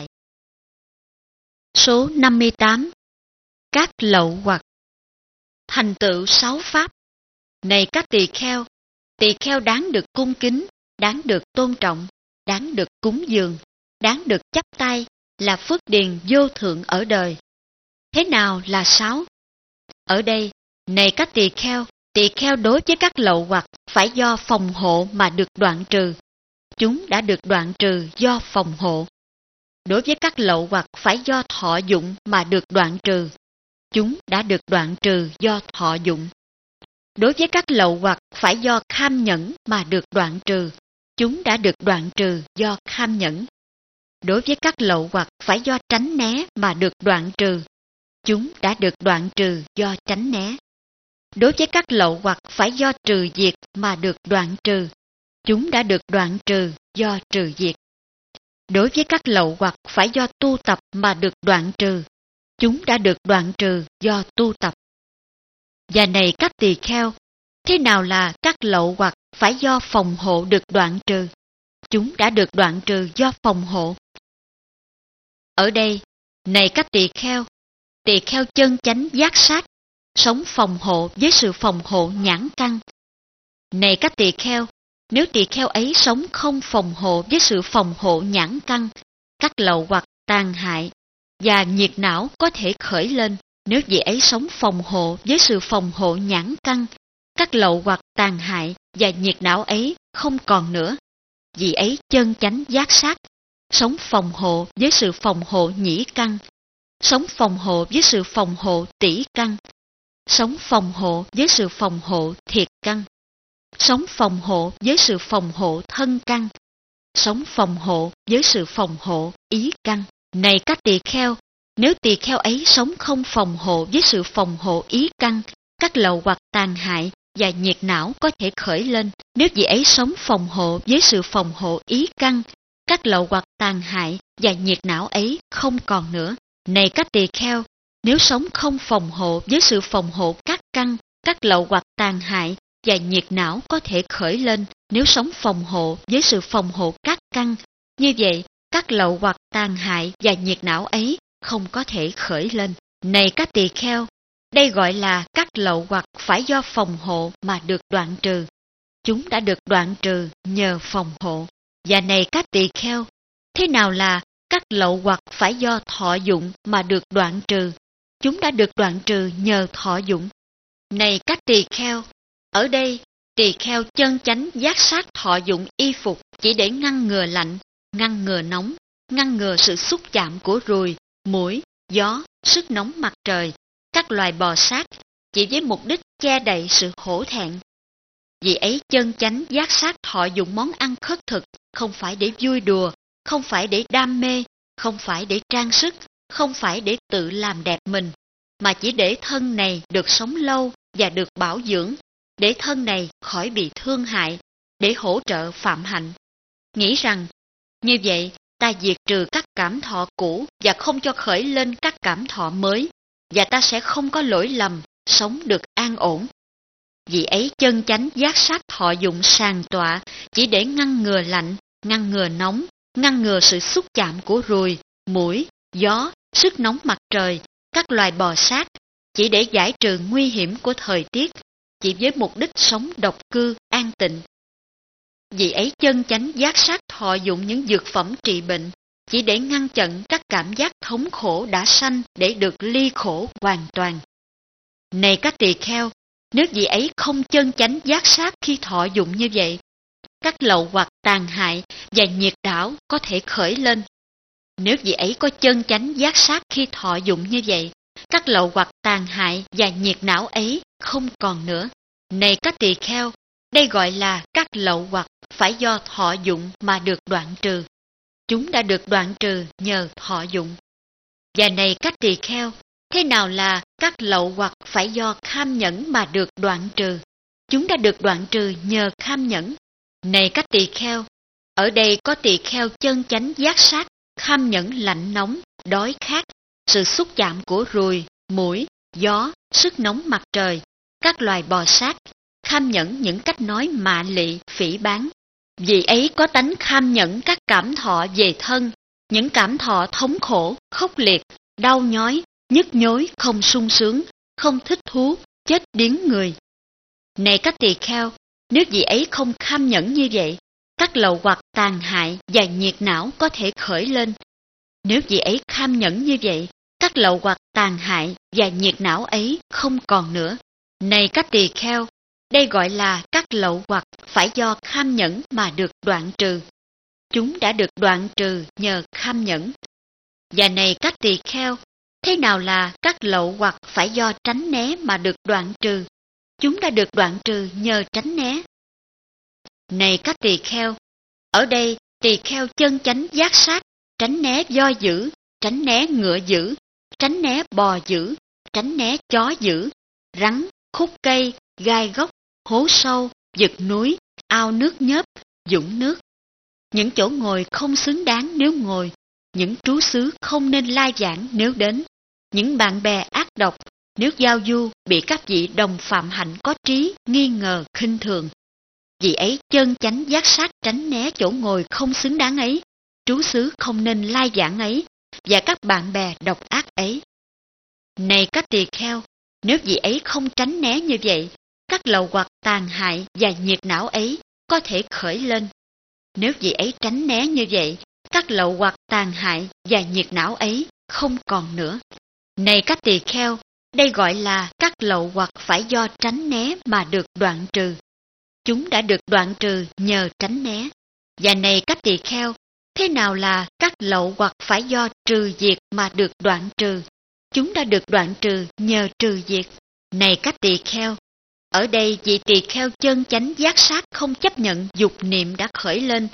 Số 58. Các lậu hoặc. Thành tựu 6 pháp. Này các tỳ kheo đáng được cung kính, đáng được tôn trọng, đáng được cúng dường, đáng được chắp tay, là phước điền vô thượng ở đời. Thế nào là 6? Ở đây, này các tỳ kheo đối với các lậu hoặc phải do phòng hộ mà được đoạn trừ. Chúng đã được đoạn trừ do phòng hộ. Đối với các lậu hoặc phải do thọ dụng mà được đoạn trừ. Chúng đã được đoạn trừ do thọ dụng. Đối với các lậu hoặc phải do kham nhẫn mà được đoạn trừ. Chúng đã được đoạn trừ do kham nhẫn. Đối với các lậu hoặc phải do tránh né mà được đoạn trừ. Chúng đã được đoạn trừ do tránh né. Đối với các lậu hoặc phải do trừ diệt mà được đoạn trừ. Chúng đã được đoạn trừ do trừ diệt. Đối với các lậu hoặc phải do tu tập mà được đoạn trừ. Chúng đã được đoạn trừ do tu tập. Và này các tỳ kheo, thế nào là các lậu hoặc phải do phòng hộ được đoạn trừ? Chúng đã được đoạn trừ do phòng hộ. Ở đây, này các tỳ kheo chân chánh giác sát, sống phòng hộ với sự phòng hộ nhãn căn. Này các tỳ kheo, nếu tỳ kheo ấy sống không phòng hộ với sự phòng hộ nhãn căn, các lậu hoặc tàn hại và nhiệt não có thể khởi lên. Nếu vị ấy sống phòng hộ với sự phòng hộ nhãn căn, các lậu hoặc tàn hại và nhiệt não ấy không còn nữa. Vị ấy chân chánh giác sát, sống phòng hộ với sự phòng hộ nhĩ căn, sống phòng hộ với sự phòng hộ tỷ căn, sống phòng hộ với sự phòng hộ thiệt căn, sống phòng hộ với sự phòng hộ thân căn, sống phòng hộ với sự phòng hộ ý căn. Này các tỳ kheo, nếu tỳ kheo ấy sống không phòng hộ với sự phòng hộ ý căn, các lậu hoặc tàn hại và nhiệt não có thể khởi lên. Nếu vị ấy sống phòng hộ với sự phòng hộ ý căn, các lậu hoặc tàn hại và nhiệt não ấy không còn nữa. Này các tỳ kheo, nếu sống không phòng hộ với sự phòng hộ các căn, các lậu hoặc tàn hại và nhiệt não có thể khởi lên. Nếu sống phòng hộ với sự phòng hộ các căn, như vậy các lậu hoặc tàn hại và nhiệt não ấy không có thể khởi lên. Này các tỳ kheo, đây gọi là các lậu hoặc phải do phòng hộ mà được đoạn trừ. Chúng đã được đoạn trừ nhờ phòng hộ. Và này các tỳ kheo, thế nào là các lậu hoặc phải do thọ dụng mà được đoạn trừ? Chúng đã được đoạn trừ nhờ thọ dụng. Này các tỳ kheo, ở đây tỳ kheo chân chánh giác sát thọ dụng y phục chỉ để ngăn ngừa lạnh, ngăn ngừa nóng, ngăn ngừa sự xúc chạm của ruồi, muỗi, gió, sức nóng mặt trời, các loài bò sát, chỉ với mục đích che đậy sự hổ thẹn. Vì ấy chân chánh giác sát thọ dụng món ăn khất thực, không phải để vui đùa, không phải để đam mê, không phải để trang sức, không phải để tự làm đẹp mình, mà chỉ để thân này được sống lâu và được bảo dưỡng, để thân này khỏi bị thương hại, để hỗ trợ phạm hạnh. Nghĩ rằng, như vậy ta diệt trừ các cảm thọ cũ và không cho khởi lên các cảm thọ mới, và ta sẽ không có lỗi lầm, sống được an ổn. Vì ấy chân chánh giác sát thọ dụng sàng tọa chỉ để ngăn ngừa lạnh, ngăn ngừa nóng, ngăn ngừa sự xúc chạm của ruồi, muỗi, gió, sức nóng mặt trời, các loài bò sát, chỉ để giải trừ nguy hiểm của thời tiết, chỉ với mục đích sống độc cư, an tịnh. Vì ấy chân chánh giác sát thọ dụng những dược phẩm trị bệnh, chỉ để ngăn chặn các cảm giác thống khổ đã sanh để được ly khổ hoàn toàn. Này các tỳ kheo, nếu vị ấy không chân chánh giác sát khi thọ dụng như vậy, các lậu hoặc tàn hại và nhiệt đảo có thể khởi lên. Nếu vị ấy có chân chánh giác sát khi thọ dụng như vậy, các lậu hoặc tàn hại và nhiệt não ấy không còn nữa. Này các tỳ kheo, đây gọi là các lậu hoặc phải do thọ dụng mà được đoạn trừ. Chúng đã được đoạn trừ nhờ thọ dụng. Và này các tỳ kheo, thế nào là các lậu hoặc phải do kham nhẫn mà được đoạn trừ? Chúng đã được đoạn trừ nhờ kham nhẫn. Này các tỳ kheo, ở đây có tỳ kheo chân chánh giác sát, kham nhẫn lạnh nóng, đói khát, sự xúc chạm của ruồi, muỗi, gió, sức nóng mặt trời, các loài bò sát, kham nhẫn những cách nói mạ lị, phỉ báng. Vì ấy có tánh kham nhẫn các cảm thọ về thân, những cảm thọ thống khổ, khốc liệt, đau nhói, nhức nhối, không sung sướng, không thích thú, chết điếng người. Này các tỳ kheo, nếu vị ấy không kham nhẫn như vậy, các lậu hoặc tàn hại và nhiệt não có thể khởi lên. Nếu vị ấy kham nhẫn như vậy, các lậu hoặc tàn hại và nhiệt não ấy không còn nữa. Này các tỳ kheo, đây gọi là các lậu hoặc phải do kham nhẫn mà được đoạn trừ. Chúng đã được đoạn trừ nhờ kham nhẫn. Và này các tỳ kheo, thế nào là các lậu hoặc phải do tránh né mà được đoạn trừ? Chúng đã được đoạn trừ nhờ tránh né. Này các tỳ kheo, ở đây tỳ kheo chân chánh giác sát, tránh né voi dữ, tránh né ngựa dữ, tránh né bò dữ, tránh né chó dữ, rắn, khúc cây, gai góc, hố sâu, vực núi, ao nước nhớp, dũng nước. Những chỗ ngồi không xứng đáng nếu ngồi, những trú xứ không nên lai giảng nếu đến, những bạn bè ác độc, nếu giao du bị các vị đồng phạm hạnh có trí, nghi ngờ, khinh thường. Vì ấy chân chánh giác sát tránh né chỗ ngồi không xứng đáng ấy, trú xứ không nên lai giảng ấy, và các bạn bè độc ác ấy. Này các tỳ kheo, nếu vị ấy không tránh né như vậy, các lậu hoặc tàn hại và nhiệt não ấy có thể khởi lên. Nếu vị ấy tránh né như vậy, các lậu hoặc tàn hại và nhiệt não ấy không còn nữa. Này các tỳ kheo, đây gọi là các lậu hoặc phải do tránh né mà được đoạn trừ. Chúng đã được đoạn trừ nhờ tránh né. Và này các tỳ kheo, thế nào là các lậu hoặc phải do trừ diệt mà được đoạn trừ? Chúng đã được đoạn trừ nhờ trừ diệt. Này các tỳ kheo, ở đây vị tỳ kheo chân chánh giác sát không chấp nhận dục niệm đã khởi lên,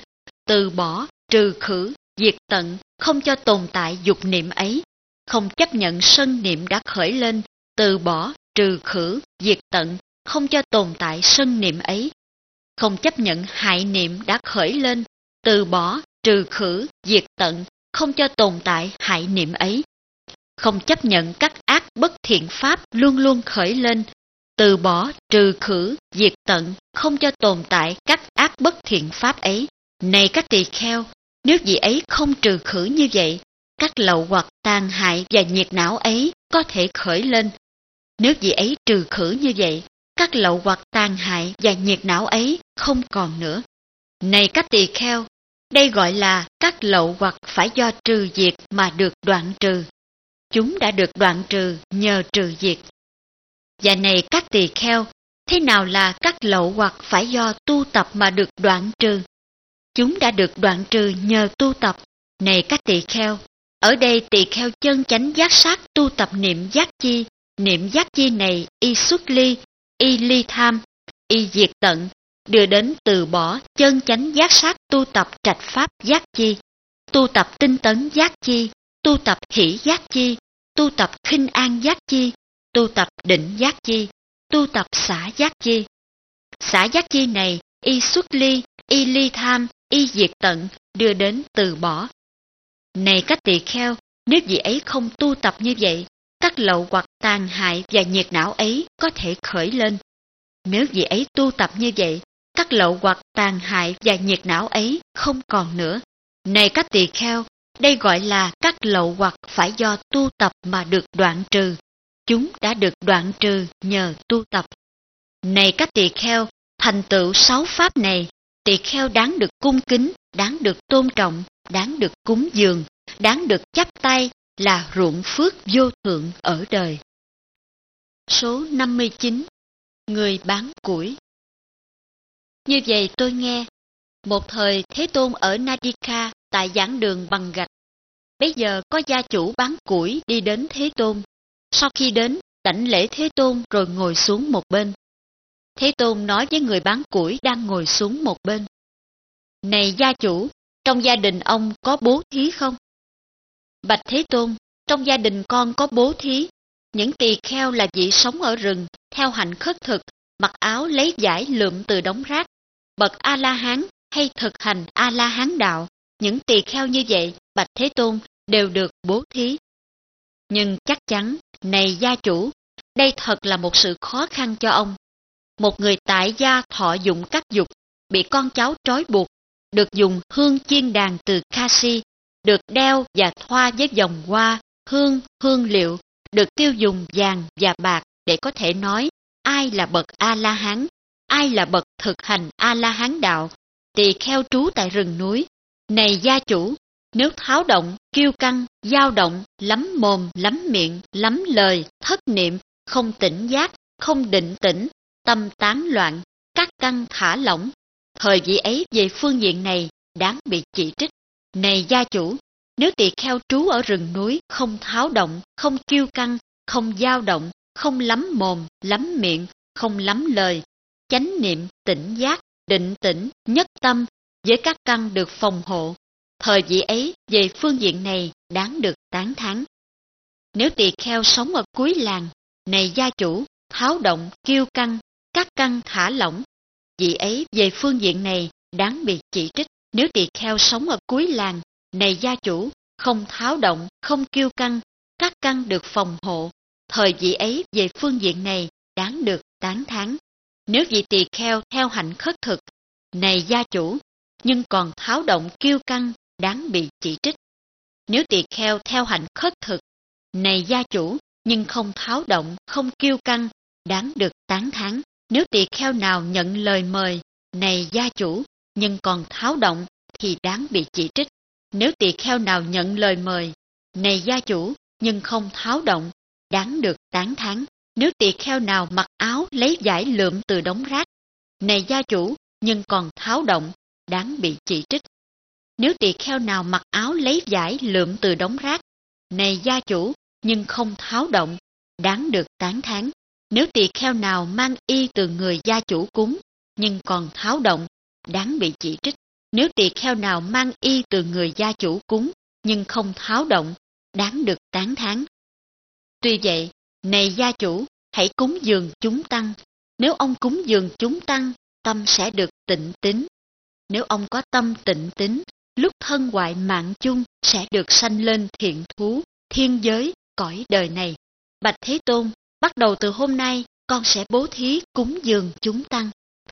từ bỏ, trừ khử, diệt tận, không cho tồn tại dục niệm ấy, không chấp nhận sân niệm đã khởi lên, từ bỏ, trừ khử, diệt tận, không cho tồn tại sân niệm ấy, không chấp nhận hại niệm đã khởi lên, từ bỏ, trừ khử, diệt tận, không cho tồn tại hại niệm ấy, không chấp nhận các ác bất thiện pháp luôn luôn khởi lên, từ bỏ, trừ khử, diệt tận, không cho tồn tại các ác bất thiện pháp ấy. Này các tỳ kheo, nếu vị ấy không trừ khử như vậy, các lậu hoặc tàn hại và nhiệt não ấy có thể khởi lên. Nếu vị ấy trừ khử như vậy, các lậu hoặc tàn hại và nhiệt não ấy không còn nữa. Này các tỳ kheo, đây gọi là các lậu hoặc phải do trừ diệt mà được đoạn trừ. Chúng đã được đoạn trừ nhờ trừ diệt. Và này các tỳ kheo, thế nào là các lậu hoặc phải do tu tập mà được đoạn trừ? Chúng đã được đoạn trừ nhờ tu tập. Này các tỳ kheo, ở đây tỳ kheo chân chánh giác sát tu tập niệm giác chi. Niệm giác chi này y xuất ly, y ly tham, y diệt tận, đưa đến từ bỏ chân chánh giác sát tu tập trạch pháp giác chi, tu tập tinh tấn giác chi, tu tập hỷ giác chi, tu tập khinh an giác chi, tu tập định giác chi, tu tập xả giác chi. Xả giác chi này y xuất ly, y ly tham, y diệt tận, đưa đến từ bỏ. Này các tỳ kheo, nếu vị ấy không tu tập như vậy, các lậu hoặc tàn hại và nhiệt não ấy có thể khởi lên. Nếu vị ấy tu tập như vậy, các lậu hoặc tàn hại và nhiệt não ấy không còn nữa. Này các tỳ kheo, đây gọi là các lậu hoặc phải do tu tập mà được đoạn trừ. Chúng đã được đoạn trừ nhờ tu tập. Này các tỳ kheo, thành tựu 6 pháp này, tỳ kheo đáng được cung kính, đáng được tôn trọng, đáng được cúng dường, đáng được chắp tay, là ruộng phước vô thượng ở đời. Số 59. Người bán củi. Như vậy tôi nghe, một thời Thế Tôn ở Nadika tại giảng đường bằng gạch. Bây giờ có gia chủ bán củi đi đến Thế Tôn. Sau khi đến, đảnh lễ Thế Tôn rồi ngồi xuống một bên. Thế Tôn nói với người bán củi đang ngồi xuống một bên: Này gia chủ, trong gia đình ông có bố thí không? Bạch Thế Tôn, trong gia đình con có bố thí. Những tỳ kheo là vị sống ở rừng, theo hạnh khất thực, mặc áo lấy vải lượm từ đống rác. Bậc A-la-hán hay thực hành A-la-hán đạo, những tỳ kheo như vậy, bạch Thế Tôn, đều được bố thí. Nhưng chắc chắn, này gia chủ, đây thật là một sự khó khăn cho ông. Một người tại gia thọ dụng các dục, bị con cháu trói buộc, được dùng hương chiên đàn từ Kasi, được đeo và thoa với vòng hoa, hương, hương liệu, được tiêu dùng vàng và bạc để có thể nói ai là bậc A-la-hán, ai là bậc thực hành A-la-hán đạo, tỳ kheo trú tại rừng núi. Này gia chủ, nếu tháo động, kiêu căng, dao động, lắm mồm, lắm miệng, lắm lời, thất niệm, không tỉnh giác, không định tĩnh, tâm tán loạn, các căn thả lỏng, thời vị ấy về phương diện này đáng bị chỉ trích. Này gia chủ, nếu tỳ kheo trú ở rừng núi không tháo động, không kiêu căng, không dao động, không lắm mồm, lắm miệng, không lắm lời, chánh niệm, tỉnh giác, định tĩnh, nhất tâm, với các căn được phòng hộ, thời vị ấy về phương diện này đáng được tán thán. Nếu tỳ kheo sống ở cuối làng, này gia chủ, tháo động, kiêu căng, các căn thả lỏng, vị ấy về phương diện này đáng bị chỉ trích. Nếu tỳ kheo sống ở cuối làng, này gia chủ, không tháo động, không kiêu căng, các căn được phòng hộ, thời vị ấy về phương diện này đáng được tán thán. Nếu vị tỳ kheo theo hạnh khất thực, này gia chủ, nhưng còn tháo động kiêu căng, đáng bị chỉ trích. Nếu tỳ kheo theo hạnh khất thực, này gia chủ, nhưng không tháo động, không kiêu căng, đáng được tán thán. Nếu tỳ kheo nào nhận lời mời, này gia chủ, nhưng còn tháo động, thì đáng bị chỉ trích. Nếu tỳ kheo nào nhận lời mời, này gia chủ, nhưng không tháo động, đáng được tán thán. Nếu tỳ kheo nào mặc áo lấy vải lượm từ đống rác, này gia chủ, nhưng còn tháo động, đáng bị chỉ trích. Nếu tỳ kheo nào mặc áo lấy vải lượm từ đống rác, này gia chủ, nhưng không tháo động, đáng được tán thán. Nếu tỳ kheo nào mang y từ người gia chủ cúng, nhưng còn tháo động, đáng bị chỉ trích. Nếu tỳ kheo nào mang y từ người gia chủ cúng, nhưng không tháo động, đáng được tán thán. Tuy vậy, này gia chủ, hãy cúng dường chúng tăng. Nếu ông cúng dường chúng tăng, tâm sẽ được tịnh tín. Nếu ông có tâm tịnh tín, lúc thân hoại mạng chung sẽ được sanh lên thiện thú, thiên giới, cõi đời này. Bạch Thế Tôn, bắt đầu từ hôm nay, con sẽ bố thí cúng dường chúng tăng.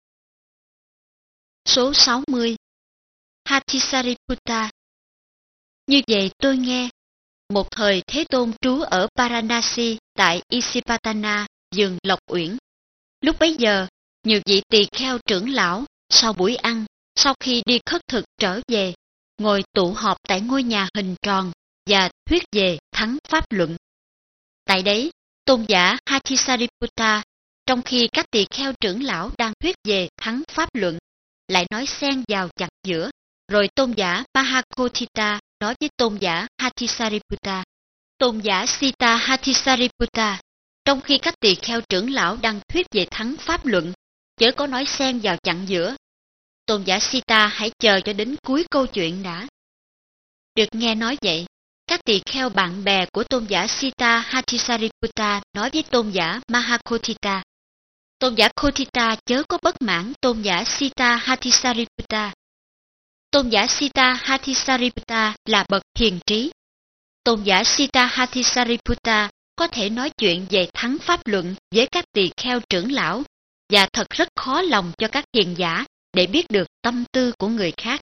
Số 60. Hathisariputta. Như vậy tôi nghe, một thời Thế Tôn trú ở Varanasi tại Isipatana, vườn Lộc Uyển. Lúc bấy giờ, nhiều vị tỳ kheo trưởng lão, sau buổi ăn, sau khi đi khất thực trở về, ngồi tụ họp tại ngôi nhà hình tròn và thuyết về thắng pháp luận. Tại đấy, tôn giả Hathisariputta, trong khi các tỳ kheo trưởng lão đang thuyết về thắng pháp luận, lại nói xen vào chặt giữa, rồi tôn giả Mahakotthita nói với tôn giả Hathisariputta. Tôn giả Sita Hathisariputta, trong khi các tỳ kheo trưởng lão đang thuyết về thắng pháp luận, chớ có nói xen vào chặn giữa. Tôn giả Sita hãy chờ cho đến cuối câu chuyện đã. Được nghe nói vậy, các tỳ kheo bạn bè của tôn giả Sita Hathisariputta nói với tôn giả Mahakotthita. Tôn giả Kotthita chớ có bất mãn tôn giả Sita Hathisariputta. Tôn giả Sita Hathisariputta là bậc hiền trí. Tôn giả Sita Hathisariputta có thể nói chuyện về thắng pháp luận với các tỳ kheo trưởng lão, và thật rất khó lòng cho các hiền giả để biết được tâm tư của người khác.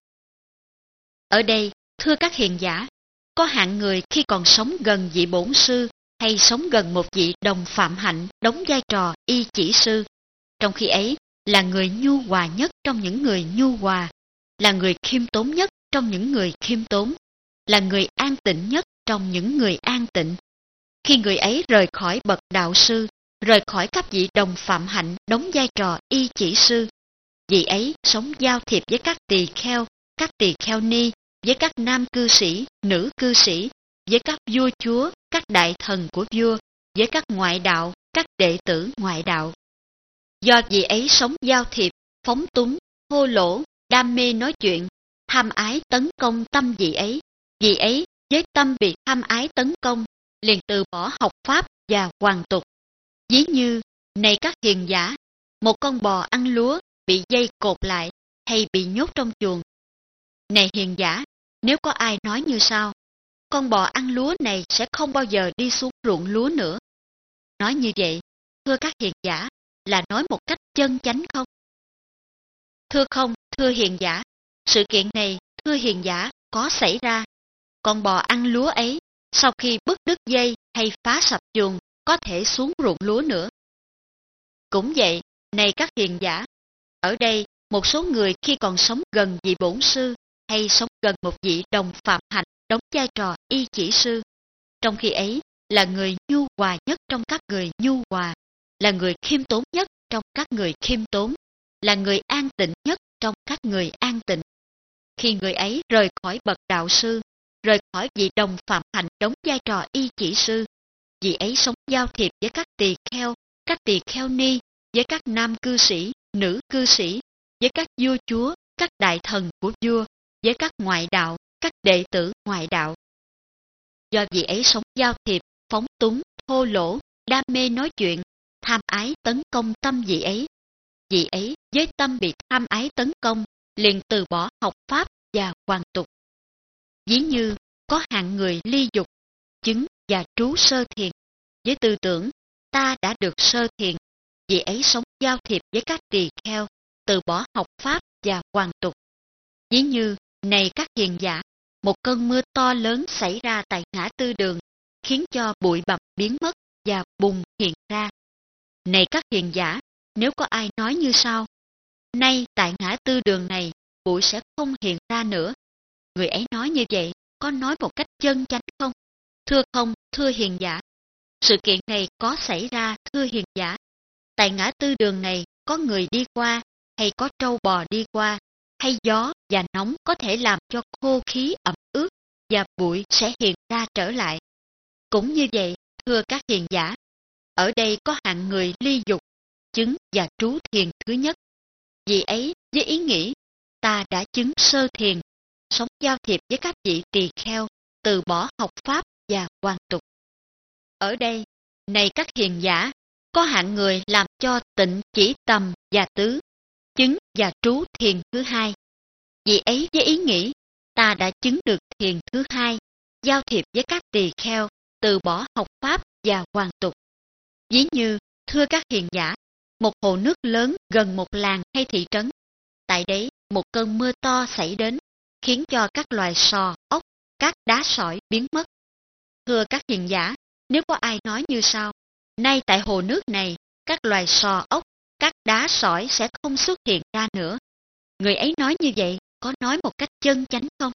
Ở đây, thưa các hiền giả, có hạng người khi còn sống gần vị bổn sư hay sống gần một vị đồng phạm hạnh đóng vai trò y chỉ sư, trong khi ấy là người nhu hòa nhất trong những người nhu hòa, là người khiêm tốn nhất trong những người khiêm tốn, là người an tịnh nhất trong những người an tịnh. Khi người ấy rời khỏi bậc đạo sư, rời khỏi các vị đồng phạm hạnh đóng vai trò y chỉ sư, vị ấy sống giao thiệp với các tỳ kheo ni, với các nam cư sĩ, nữ cư sĩ, với các vua chúa, các đại thần của vua, với các ngoại đạo, các đệ tử ngoại đạo. Do vị ấy sống giao thiệp, phóng túng, thô lỗ, đam mê nói chuyện, tham ái tấn công tâm vị ấy với tâm bị tham ái tấn công, liền từ bỏ học pháp và hoàn tục. Ví như, này các hiền giả, một con bò ăn lúa bị dây cột lại hay bị nhốt trong chuồng. Này hiền giả, nếu có ai nói như sau, con bò ăn lúa này sẽ không bao giờ đi xuống ruộng lúa nữa. Nói như vậy, thưa các hiền giả, là nói một cách chân chánh không? Thưa không, thưa hiền giả, sự kiện này, thưa hiền giả, có xảy ra. Con bò ăn lúa ấy, sau khi bứt đứt dây hay phá sập chuồng, có thể xuống ruộng lúa nữa. Cũng vậy, này các hiền giả, ở đây một số người khi còn sống gần vị bổn sư hay sống gần một vị đồng phạm hạnh đóng vai trò y chỉ sư, trong khi ấy là người nhu hòa nhất trong các người nhu hòa, là người khiêm tốn nhất trong các người khiêm tốn, là người an tịnh nhất trong các người an tịnh. Khi người ấy rời khỏi bậc đạo sư, rời khỏi vị đồng phạm hạnh đóng vai trò y chỉ sư, vị ấy sống giao thiệp với các tỳ kheo ni, với các nam cư sĩ, nữ cư sĩ, với các vua chúa, các đại thần của vua, với các ngoại đạo, các đệ tử ngoại đạo. Do vị ấy sống giao thiệp, phóng túng, thô lỗ, đam mê nói chuyện, tham ái tấn công tâm vị ấy với tâm bị tham ái tấn công, liền từ bỏ học pháp và hoàn tục. Ví như có hạng người ly dục, chứng và trú sơ thiền, với tư tưởng ta đã được sơ thiền, vị ấy sống giao thiệp với các tỳ kheo, từ bỏ học pháp và hoàn tục. Ví như, này các hiền giả, một cơn mưa to lớn xảy ra tại ngã tư đường, khiến cho bụi bặm biến mất và bùn hiện ra. Này các hiền giả, nếu có ai nói như sau, nay tại ngã tư đường này, bụi sẽ không hiện ra nữa. Người ấy nói như vậy, có nói một cách chân chánh không? Thưa không, thưa hiền giả. Sự kiện này có xảy ra, thưa hiền giả. Tại ngã tư đường này, có người đi qua, hay có trâu bò đi qua, hay gió và nóng có thể làm cho khô khí ẩm ướt, và bụi sẽ hiện ra trở lại. Cũng như vậy, thưa các hiền giả, ở đây có hạng người ly dục, chứng và trú thiền thứ nhất. Vì ấy, với ý nghĩ, ta đã chứng sơ thiền, sống giao thiệp với các vị tỳ kheo, từ bỏ học pháp và hoàn tục. Ở đây, này các hiền giả, có hạng người làm cho tịnh chỉ tầm và tứ, chứng và trú thiền thứ hai. Vì ấy với ý nghĩ, ta đã chứng được thiền thứ hai, giao thiệp với các tỳ kheo, từ bỏ học pháp và hoàn tục. Ví như, thưa các hiền giả, một hồ nước lớn gần một làng hay thị trấn. Tại đấy, một cơn mưa to xảy đến, khiến cho các loài sò, ốc, các đá sỏi biến mất. Thưa các hiền giả, nếu có ai nói như sau, nay tại hồ nước này, các loài sò, ốc, các đá sỏi sẽ không xuất hiện ra nữa. Người ấy nói như vậy, có nói một cách chân chánh không?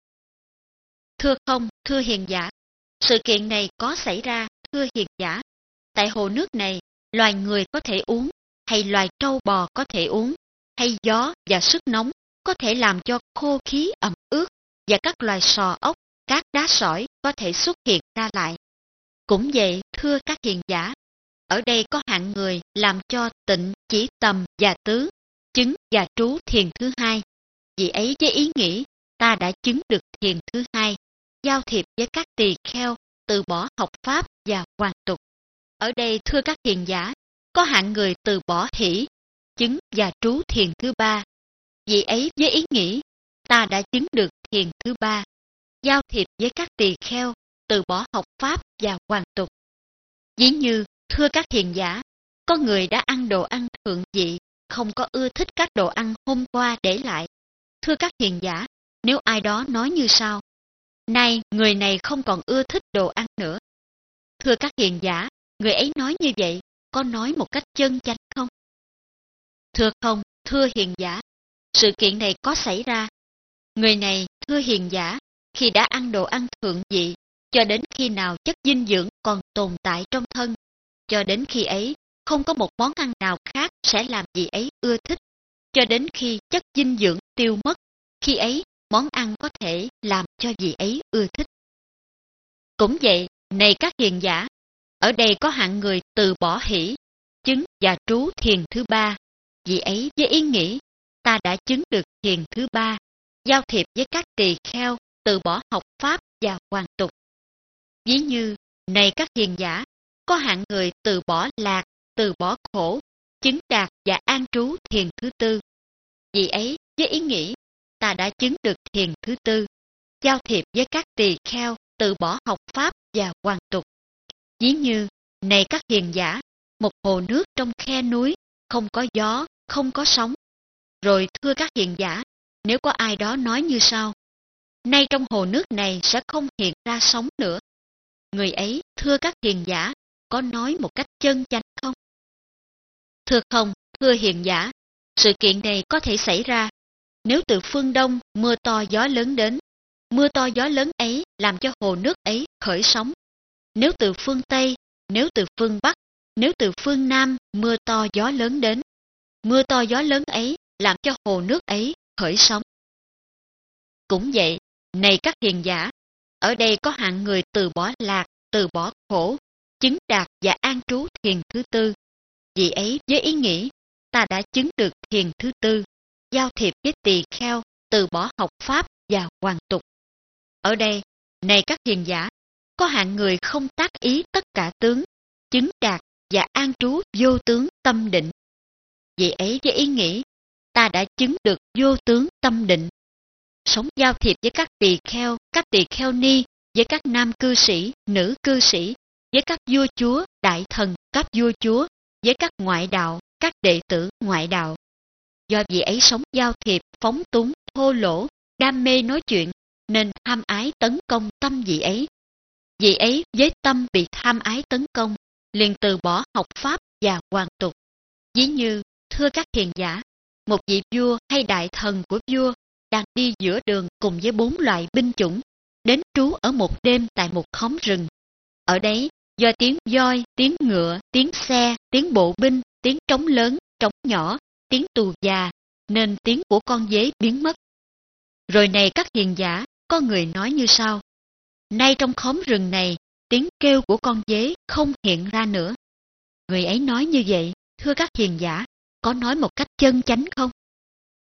Thưa không, thưa hiền giả, sự kiện này có xảy ra, thưa hiền giả. Tại hồ nước này, loài người có thể uống, hay loài trâu bò có thể uống, hay gió và sức nóng có thể làm cho khô khí ẩm ướt, và các loài sò ốc, các đá sỏi có thể xuất hiện ra lại. Cũng vậy, thưa các hiền giả, ở đây có hạng người làm cho tịnh chỉ tầm và tứ, chứng và trú thiền thứ hai. Vì ấy với ý nghĩ, ta đã chứng được thiền thứ hai, giao thiệp với các tỳ kheo, từ bỏ học pháp và hoàn tục. Ở đây thưa các hiền giả, có hạng người từ bỏ hỷ, chứng và trú thiền thứ ba. Vì ấy với ý nghĩ, ta đã chứng được thiền thứ ba, giao thiệp với các tỳ kheo, từ bỏ học pháp và hoàn tục. Ví như, thưa các hiền giả, có người đã ăn đồ ăn thượng vị, không có ưa thích các đồ ăn hôm qua để lại. Thưa các hiền giả, nếu ai đó nói như sau, nay người này không còn ưa thích đồ ăn nữa. Thưa các hiền giả, người ấy nói như vậy, có nói một cách chân chánh không? Thưa không, thưa hiền giả, sự kiện này có xảy ra. Người này, thưa hiền giả, khi đã ăn đồ ăn thượng vị, cho đến khi nào chất dinh dưỡng còn tồn tại trong thân, cho đến khi ấy, không có một món ăn nào khác sẽ làm vị ấy ưa thích, cho đến khi chất dinh dưỡng tiêu mất, khi ấy món ăn có thể làm cho vị ấy ưa thích. Cũng vậy, này các hiền giả, ở đây có hạng người từ bỏ hỷ, chứng và trú thiền thứ ba. Vì ấy với ý nghĩ, ta đã chứng được thiền thứ ba, giao thiệp với các tỳ kheo, từ bỏ học pháp và hoàn tục. Ví như, này các hiền giả, có hạng người từ bỏ lạc, từ bỏ khổ, chứng đạt và an trú thiền thứ tư. Vì ấy với ý nghĩ, ta đã chứng được thiền thứ tư, giao thiệp với các tỳ kheo, từ bỏ học pháp và hoàn tục. Ví như, này các hiền giả, một hồ nước trong khe núi, không có gió, không có sóng. Rồi thưa các hiền giả, nếu có ai đó nói như sau, nay trong hồ nước này sẽ không hiện ra sóng nữa. Người ấy, thưa các hiền giả, có nói một cách chân chánh không? Thưa không, thưa hiền giả, sự kiện này có thể xảy ra. Nếu từ phương Đông mưa to gió lớn đến, mưa to gió lớn ấy làm cho hồ nước ấy khởi sóng. Nếu từ phương Tây, nếu từ phương Bắc, nếu từ phương Nam mưa to gió lớn đến, mưa to gió lớn ấy làm cho hồ nước ấy khởi sóng. Cũng vậy, này các hiền giả, ở đây có hạng người từ bỏ lạc, từ bỏ khổ, chứng đạt và an trú thiền thứ tư. Vì ấy với ý nghĩ, ta đã chứng được thiền thứ tư, giao thiệp với tỳ kheo, từ bỏ học pháp và hoàn tục. Ở đây, này các hiền giả, có hạng người không tác ý tất cả tướng, chứng đạt và an trú vô tướng tâm định. Vì ấy với ý nghĩ, ta đã chứng được vô tướng tâm định. Sống giao thiệp với các tỳ kheo ni, với các nam cư sĩ, nữ cư sĩ, với các vua chúa, đại thần, các vua chúa, với các ngoại đạo, các đệ tử ngoại đạo. Do vì ấy sống giao thiệp, phóng túng, thô lỗ, đam mê nói chuyện, nên tham ái tấn công tâm vị ấy. Vì ấy với tâm bị tham ái tấn công, liền từ bỏ học pháp và hoàn tục. Ví như, thưa các hiền giả, một vị vua hay đại thần của vua đang đi giữa đường cùng với 4 loại binh chủng, đến trú ở một đêm tại một khóm rừng. Ở đấy, do tiếng voi, tiếng ngựa, tiếng xe, tiếng bộ binh, tiếng trống lớn, trống nhỏ, tiếng tù già, nên tiếng của con dế biến mất. Rồi này các hiền giả, có người nói như sau, nay trong khóm rừng này, tiếng kêu của con dế không hiện ra nữa. Người ấy nói như vậy, thưa các hiền giả, có nói một cách chân chánh không?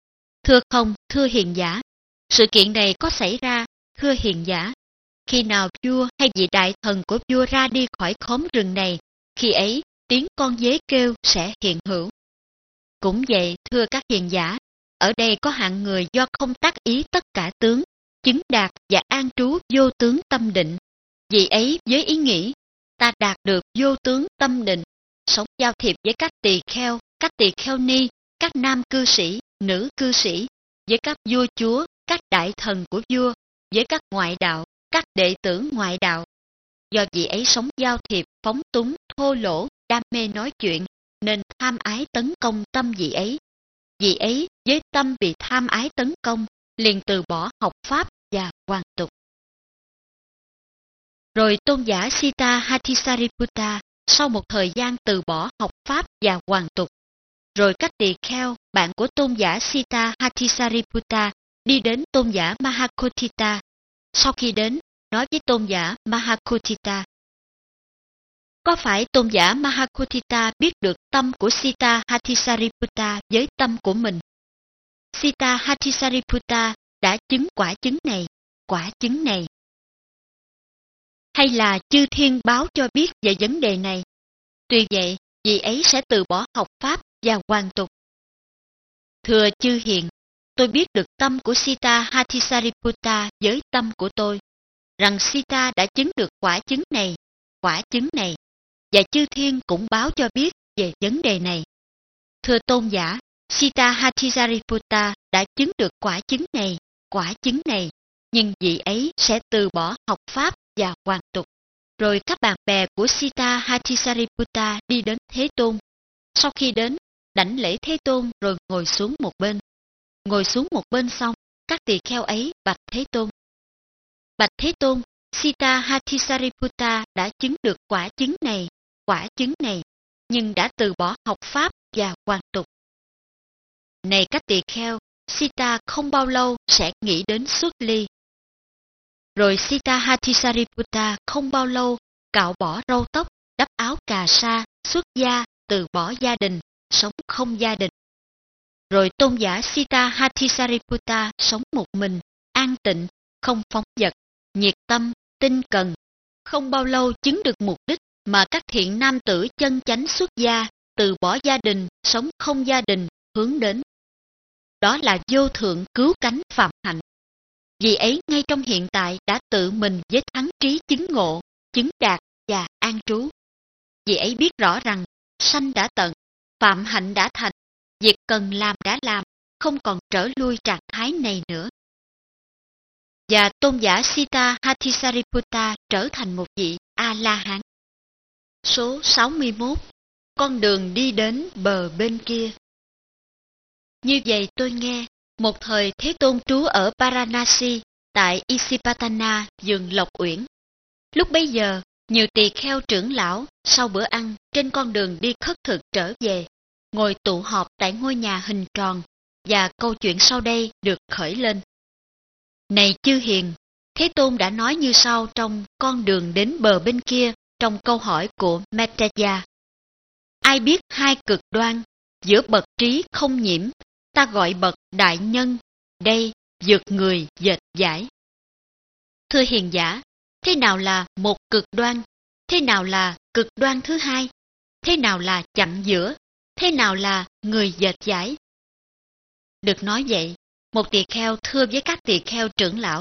Thưa không, thưa hiền giả, sự kiện này có xảy ra, thưa hiền giả. Khi nào vua hay vị đại thần của vua ra đi khỏi khóm rừng này, khi ấy tiếng con dế kêu sẽ hiện hữu. Cũng vậy, thưa các hiền giả, ở đây có hạng người do không tác ý tất cả tướng, chứng đạt và an trú vô tướng tâm định. Vì ấy với ý nghĩ, ta đạt được vô tướng tâm định, sống giao thiệp với các tỳ kheo ni, các nam cư sĩ, nữ cư sĩ, với các vua chúa, các đại thần của vua, với các ngoại đạo, các đệ tử ngoại đạo. Do vị ấy sống giao thiệp, phóng túng, thô lỗ, đam mê nói chuyện, nên tham ái tấn công tâm vị ấy. Vị ấy với tâm bị tham ái tấn công, liền từ bỏ học pháp và hoàn tục. Rồi tôn giả Sita Hathisariputta sau một thời gian từ bỏ học pháp và hoàn tục. Rồi các tỳ kheo, bạn của tôn giả Sita Hathisariputta đi đến tôn giả Mahakotthita. Sau khi đến, nói với tôn giả Mahakotthita. Có phải tôn giả Mahakotthita biết được tâm của Sita Hathisariputta với tâm của mình? Sita Hathisariputta đã chứng quả chứng này. Hay là chư thiên báo cho biết về vấn đề này? Tuy vậy, vị ấy sẽ từ bỏ học pháp và hoàn tục. Thưa chư hiền, tôi biết được tâm của Sita Hathisariputta với tâm của tôi, rằng Sita đã chứng được quả chứng này, và chư thiên cũng báo cho biết về vấn đề này. Thưa tôn giả, Sita Hathisariputta đã chứng được quả chứng này, nhưng vị ấy sẽ từ bỏ học pháp và hoàn tục. Rồi các bạn bè của Sita Hathisariputta đi đến Thế Tôn. Sau khi đến, đảnh lễ Thế Tôn rồi ngồi xuống một bên. Ngồi xuống một bên xong, các tỳ kheo ấy bạch Thế Tôn. Bạch Thế Tôn, Sita Hathisariputta đã chứng được quả chứng này, nhưng đã từ bỏ học pháp và hoàn tục. Này các tỳ kheo, Sita không bao lâu sẽ nghĩ đến xuất ly. Rồi Sita Hathisariputta không bao lâu cạo bỏ râu tóc, đắp áo cà sa, xuất gia, từ bỏ gia đình, sống không gia đình. Rồi tôn giả Sita Hathisariputta sống một mình, an tịnh, không phóng dật, nhiệt tâm, tinh cần. Không bao lâu chứng được mục đích mà các thiện nam tử chân chánh xuất gia, từ bỏ gia đình, sống không gia đình, hướng đến. Đó là vô thượng cứu cánh phạm hạnh. Vì ấy ngay trong hiện tại đã tự mình với thắng trí chứng ngộ, chứng đạt và an trú. Vì ấy biết rõ rằng sanh đã tận, phạm hạnh đã thành, việc cần làm đã làm, không còn trở lui trạng thái này nữa. Và tôn giả Sita Hathisariputta trở thành một vị A-la-hán. Số 61. Con đường đi đến bờ bên kia. Như vậy tôi nghe, một thời Thế Tôn trú ở Varanasi, tại Isipatana, vườn Lộc Uyển. Lúc bấy giờ, nhiều tỳ kheo trưởng lão, sau bữa ăn, trên con đường đi khất thực trở về, ngồi tụ họp tại ngôi nhà hình tròn, và câu chuyện sau đây được khởi lên. Này chư hiền, Thế Tôn đã nói như sau trong con đường đến bờ bên kia, trong câu hỏi của Metteyya. Ai biết hai cực đoan, giữa bậc trí không nhiễm, ta gọi bậc đại nhân, đây vượt người dệt giải. Thưa hiền giả, thế nào là một cực đoan? Thế nào là cực đoan thứ hai? Thế nào là chặn giữa? Thế nào là người dệt giải? Được nói vậy, một tỳ kheo thưa với các tỳ kheo trưởng lão.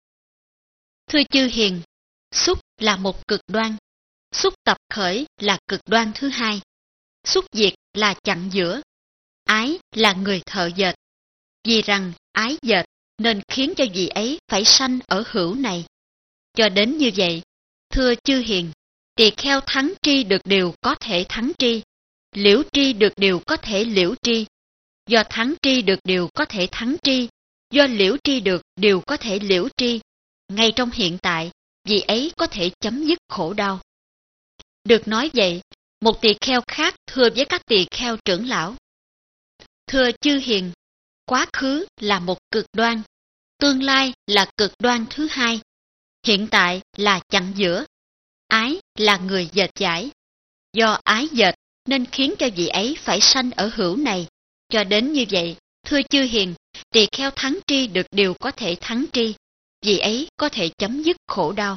Thưa chư hiền, xúc là một cực đoan, xúc tập khởi là cực đoan thứ hai, xúc diệt là chặn giữa, ái là người thợ dệt. Vì rằng ái dệt nên khiến cho vị ấy phải sanh ở hữu này. Cho đến như vậy, thưa chư hiền, tỳ kheo thắng tri được điều có thể thắng tri, liễu tri được điều có thể liễu tri. Do thắng tri được điều có thể thắng tri, do liễu tri được điều có thể liễu tri, ngay trong hiện tại, vị ấy có thể chấm dứt khổ đau. Được nói vậy, một tỳ kheo khác thưa với các tỳ kheo trưởng lão. Thưa chư hiền, quá khứ là một cực đoan, tương lai là cực đoan thứ hai, hiện tại là chặn giữa, ái là người dệt giải. Do ái dệt nên khiến cho vị ấy phải sanh ở hữu này. Cho đến như vậy, thưa chư hiền, Tỳ kheo thắng tri được điều có thể thắng tri, vì ấy có thể chấm dứt khổ đau.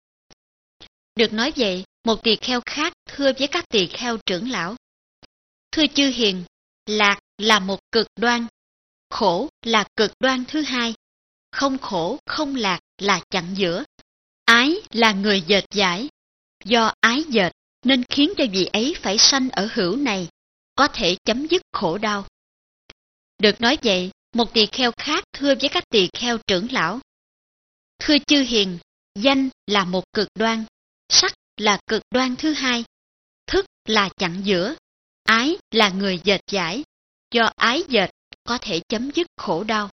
Được nói vậy, một tỳ kheo khác thưa với các tỳ kheo trưởng lão: Thưa chư hiền, lạc là một cực đoan, khổ là cực đoan thứ hai, không khổ không lạc là chặng giữa, ái là người dệt giải, do ái dệt nên khiến cho vị ấy phải sanh ở hữu này, có thể chấm dứt khổ đau. Được nói vậy, một tỳ kheo khác thưa với các tỳ kheo trưởng lão: Thưa chư hiền, danh là một cực đoan, sắc là cực đoan thứ hai, thức là chặng giữa, ái là người dệt giải, do ái dệt có thể chấm dứt khổ đau.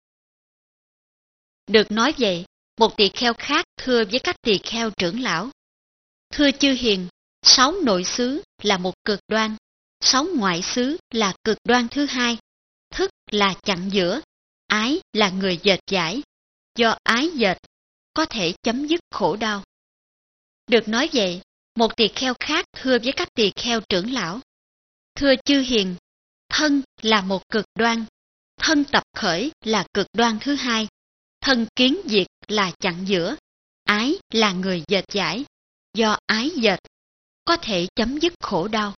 Được nói vậy, một tỳ kheo khác thưa với các tỳ kheo trưởng lão: Thưa chư hiền, 6 nội xứ là một cực đoan, 6 ngoại xứ là cực đoan thứ hai, thức là chặng giữa, ái là người dệt giải, do ái dệt có thể chấm dứt khổ đau. Được nói vậy, một tỳ kheo khác thưa với các tỳ kheo trưởng lão: Thưa chư hiền, thân là một cực đoan, thân tập khởi là cực đoan thứ hai, thân kiến diệt là chặng giữa, ái là người dệt giải, do ái dệt có thể chấm dứt khổ đau.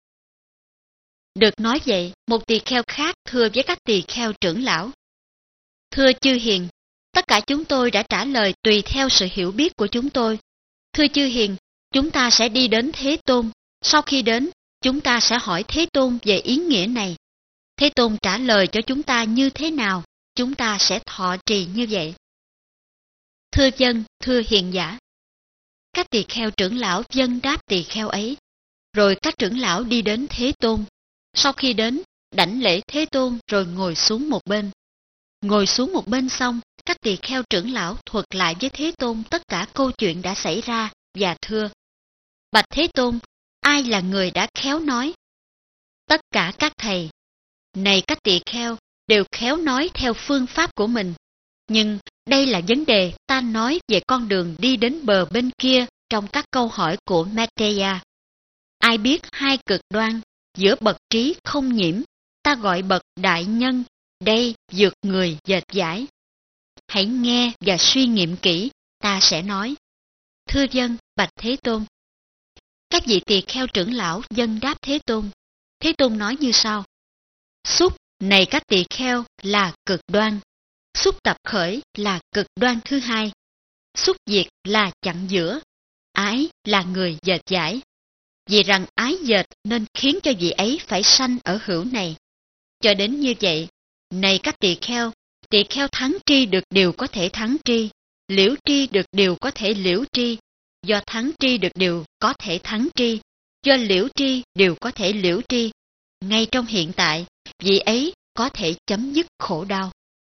Được nói vậy, một tỳ kheo khác thưa với các tỳ kheo trưởng lão: Thưa chư hiền, tất cả chúng tôi đã trả lời tùy theo sự hiểu biết của chúng tôi. Thưa chư hiền, chúng ta sẽ đi đến Thế Tôn. Sau khi đến, chúng ta sẽ hỏi Thế Tôn về ý nghĩa này. Thế Tôn trả lời cho chúng ta như thế nào, chúng ta sẽ thọ trì như vậy. Thưa dân, thưa hiền giả. Các tỳ kheo trưởng lão vâng đáp tỳ kheo ấy. Rồi các trưởng lão đi đến Thế Tôn. Sau khi đến, đảnh lễ Thế Tôn rồi ngồi xuống một bên. Ngồi xuống một bên xong, các tỳ kheo trưởng lão thuật lại với Thế Tôn tất cả câu chuyện đã xảy ra và thưa: Bạch Thế Tôn, ai là người đã khéo nói? Tất cả các thầy. Này các tỳ kheo, đều khéo nói theo phương pháp của mình. Nhưng đây là vấn đề ta nói về con đường đi đến bờ bên kia trong các câu hỏi của Maitreya. Ai biết hai cực đoan, giữa bậc trí không nhiễm, ta gọi bậc đại nhân, đây vượt người dệt giải. Hãy nghe và suy nghiệm kỹ, ta sẽ nói. Thưa dân, bạch Thế Tôn. Các vị tỳ kheo trưởng lão vâng đáp Thế Tôn. Thế Tôn nói như sau: Xúc này các tỳ kheo là cực đoan, xúc tập khởi là cực đoan thứ hai, xúc diệt là chặng giữa, ái là người dệt giải. Vì rằng ái dệt nên khiến cho vị ấy phải sanh ở hữu này. Cho đến như vậy, này các tỳ kheo thắng tri được điều có thể thắng tri, liễu tri được điều có thể liễu tri, do thắng tri được điều có thể thắng tri, do liễu tri điều có thể liễu tri. Ngay trong hiện tại, vị ấy có thể chấm dứt khổ đau.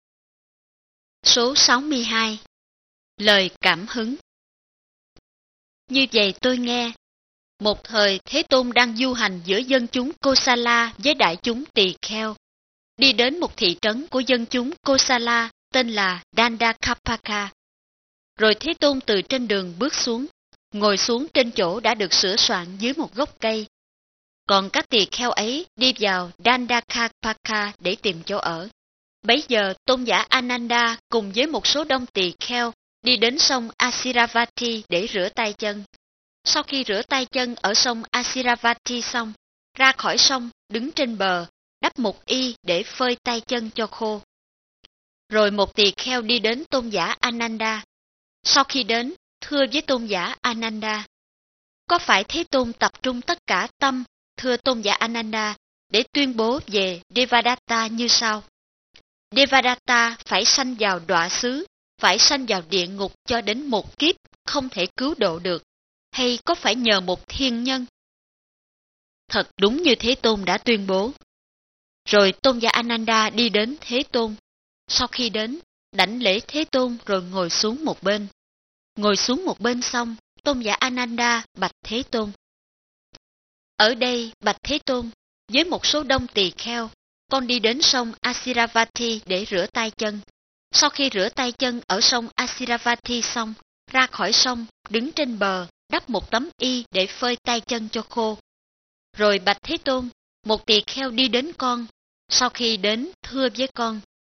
Số 62. Lời cảm hứng. Như vậy tôi nghe, một thời Thế Tôn đang du hành giữa dân chúng Kosala với đại chúng tỳ kheo. Đi đến một thị trấn của dân chúng Kosala tên là Dandakapaka. Rồi Thế Tôn từ trên đường bước xuống, ngồi xuống trên chỗ đã được sửa soạn dưới một gốc cây. Còn các tỳ kheo ấy đi vào Dandakapaka để tìm chỗ ở. Bấy giờ tôn giả Ananda cùng với một số đông tỳ kheo đi đến sông Asiravati để rửa tay chân. Sau khi rửa tay chân ở sông Asiravati xong, ra khỏi sông, đứng trên bờ, đắp một y để phơi tay chân cho khô. Rồi một tỳ kheo đi đến tôn giả Ananda. Sau khi đến, thưa với tôn giả Ananda: Có phải Thế Tôn tập trung tất cả tâm, thưa tôn giả Ananda, để tuyên bố về Devadatta như sau: Devadatta phải sanh vào đọa xứ, phải sanh vào địa ngục cho đến một kiếp, không thể cứu độ được, hay có phải nhờ một thiên nhân? Thật đúng như Thế Tôn đã tuyên bố. Rồi tôn giả Ananda đi đến Thế Tôn. Sau khi đến, đảnh lễ Thế Tôn rồi ngồi xuống một bên. Ngồi xuống một bên xong, tôn giả Ananda bạch Thế Tôn: Ở đây, bạch Thế Tôn, với một số đông tỳ kheo, con đi đến sông Asiravati để rửa tay chân. Sau khi rửa tay chân ở sông Asiravati xong, ra khỏi sông, đứng trên bờ, đắp một tấm y để phơi tay chân cho khô. Rồi bạch Thế Tôn, một tỳ kheo đi đến con. Sau khi đến, thưa với con: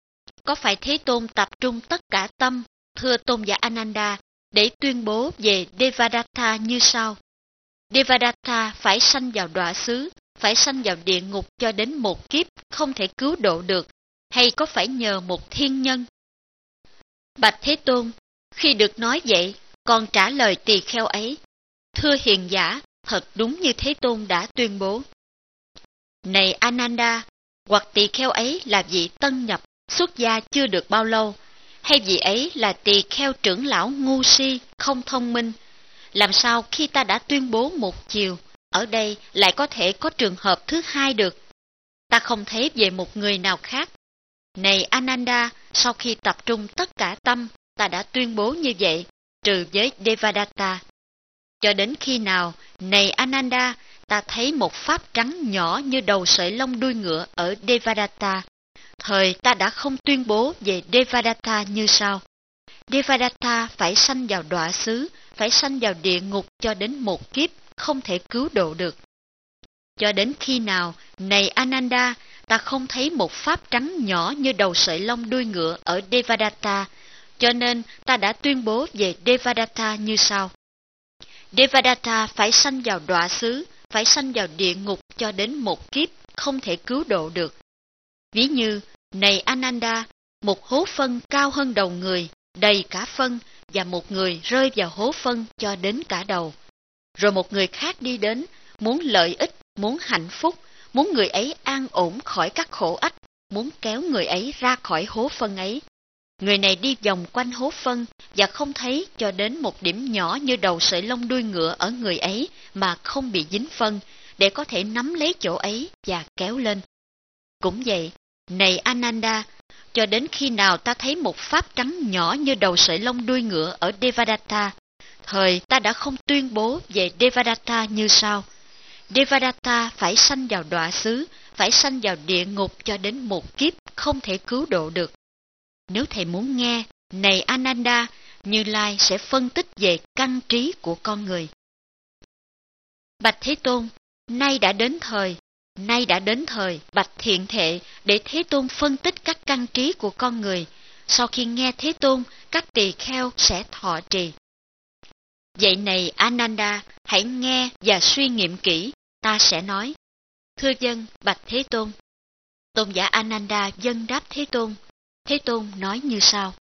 có phải Thế Tôn tập trung tất cả tâm, thưa tôn giả Ananda, để tuyên bố về Devadatta như sau? Devadatta phải sanh vào đọa xứ, phải sanh vào địa ngục cho đến một kiếp, không thể cứu độ được, hay có phải nhờ một thiên nhân? Bạch Thế Tôn, khi được nói vậy, con trả lời tỳ kheo ấy: thưa hiền giả, thật đúng như Thế Tôn đã tuyên bố. Này Ananda, hoặc tỳ kheo ấy là vị tân nhập, xuất gia chưa được bao lâu, hay vị ấy là tỳ kheo trưởng lão ngu si, không thông minh, làm sao khi ta đã tuyên bố một chiều, ở đây lại có thể có trường hợp thứ hai được? Ta không thấy về một người nào khác. Này Ananda, sau khi tập trung tất cả tâm, ta đã tuyên bố như vậy, trừ với Devadatta. Cho đến khi nào, này Ananda, ta thấy một pháp trắng nhỏ như đầu sợi lông đuôi ngựa ở Devadatta, thời ta đã không tuyên bố về Devadatta như sau: Devadatta phải sanh vào đọa xứ, phải sanh vào địa ngục cho đến một kiếp, không thể cứu độ được. Cho đến khi nào, này Ananda, ta không thấy một pháp trắng nhỏ như đầu sợi lông đuôi ngựa ở Devadatta, cho nên ta đã tuyên bố về Devadatta như sau: Devadatta phải sanh vào đọa xứ, phải sanh vào địa ngục cho đến một kiếp, không thể cứu độ được. Ví như, này Ananda, một hố phân cao hơn đầu người, đầy cả phân, và một người rơi vào hố phân cho đến cả đầu. Rồi một người khác đi đến, muốn lợi ích, muốn hạnh phúc, muốn người ấy an ổn khỏi các khổ ách, muốn kéo người ấy ra khỏi hố phân ấy. Người này đi vòng quanh hố phân và không thấy cho đến một điểm nhỏ như đầu sợi lông đuôi ngựa ở người ấy mà không bị dính phân, để có thể nắm lấy chỗ ấy và kéo lên. Cũng vậy, này Ananda, cho đến khi nào ta thấy một pháp trắng nhỏ như đầu sợi lông đuôi ngựa ở Devadatta, thời ta đã không tuyên bố về Devadatta như sau: Devadatta phải sanh vào đọa xứ, phải sanh vào địa ngục cho đến một kiếp, không thể cứu độ được. Nếu thầy muốn nghe, này Ananda, Như Lai sẽ phân tích về căn trí của con người. Bạch Thế Tôn, nay đã đến thời, bạch thiện thệ, để Thế Tôn phân tích các căn trí của con người. Sau khi nghe Thế Tôn, các tỳ kheo sẽ thọ trì. Vậy này Ananda, hãy nghe và suy nghiệm kỹ, ta sẽ nói. Thưa dân, bạch Thế Tôn. Tôn giả Ananda dâng đáp Thế Tôn. Thế Tôn nói như sau: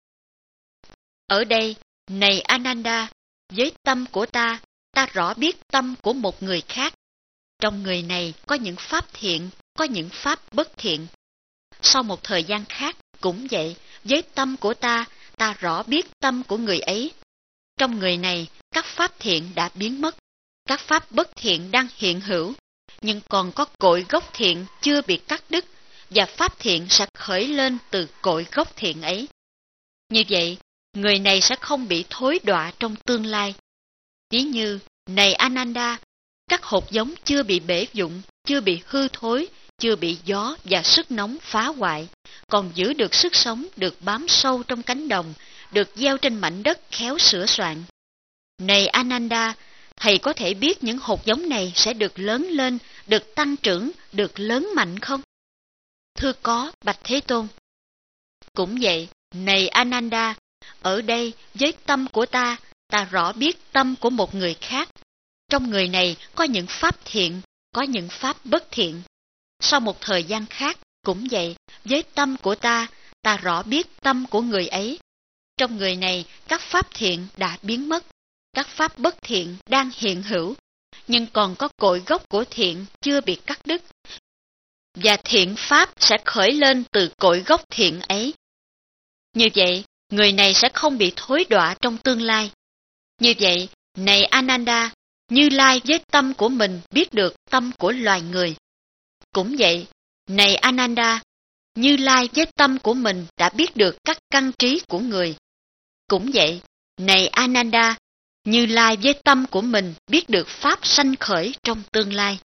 ở đây, này Ananda, với tâm của ta, ta rõ biết tâm của một người khác. Trong người này có những pháp thiện, có những pháp bất thiện. Sau một thời gian khác, cũng vậy, với tâm của ta, ta rõ biết tâm của người ấy. Trong người này, các pháp thiện đã biến mất, các pháp bất thiện đang hiện hữu, nhưng còn có cội gốc thiện chưa bị cắt đứt, và pháp thiện sẽ khởi lên từ cội gốc thiện ấy. Như vậy, người này sẽ không bị thối đọa trong tương lai. Ví như, này Ananda, các hột giống chưa bị bể vụn, chưa bị hư thối, chưa bị gió và sức nóng phá hoại, còn giữ được sức sống, được bám sâu trong cánh đồng, được gieo trên mảnh đất khéo sửa soạn. Này Ananda, thầy có thể biết những hột giống này sẽ được lớn lên, được tăng trưởng, được lớn mạnh không? Thưa có, bạch Thế Tôn. Cũng vậy, này Ananda, ở đây với tâm của ta, ta rõ biết tâm của một người khác. Trong người này có những pháp thiện, có những pháp bất thiện. Sau một thời gian khác, cũng vậy, với tâm của ta, ta rõ biết tâm của người ấy. Trong người này, các pháp thiện đã biến mất, các pháp bất thiện đang hiện hữu, nhưng còn có cội gốc của thiện chưa bị cắt đứt. Và thiện pháp sẽ khởi lên từ cội gốc thiện ấy. Như vậy, người này sẽ không bị thối đọa trong tương lai. Như vậy, này Ananda, Như Lai với tâm của mình biết được tâm của loài người. Cũng vậy, này Ananda, Như Lai với tâm của mình đã biết được các căn trí của người. Cũng vậy, này Ananda, Như Lai với tâm của mình biết được pháp sanh khởi trong tương lai.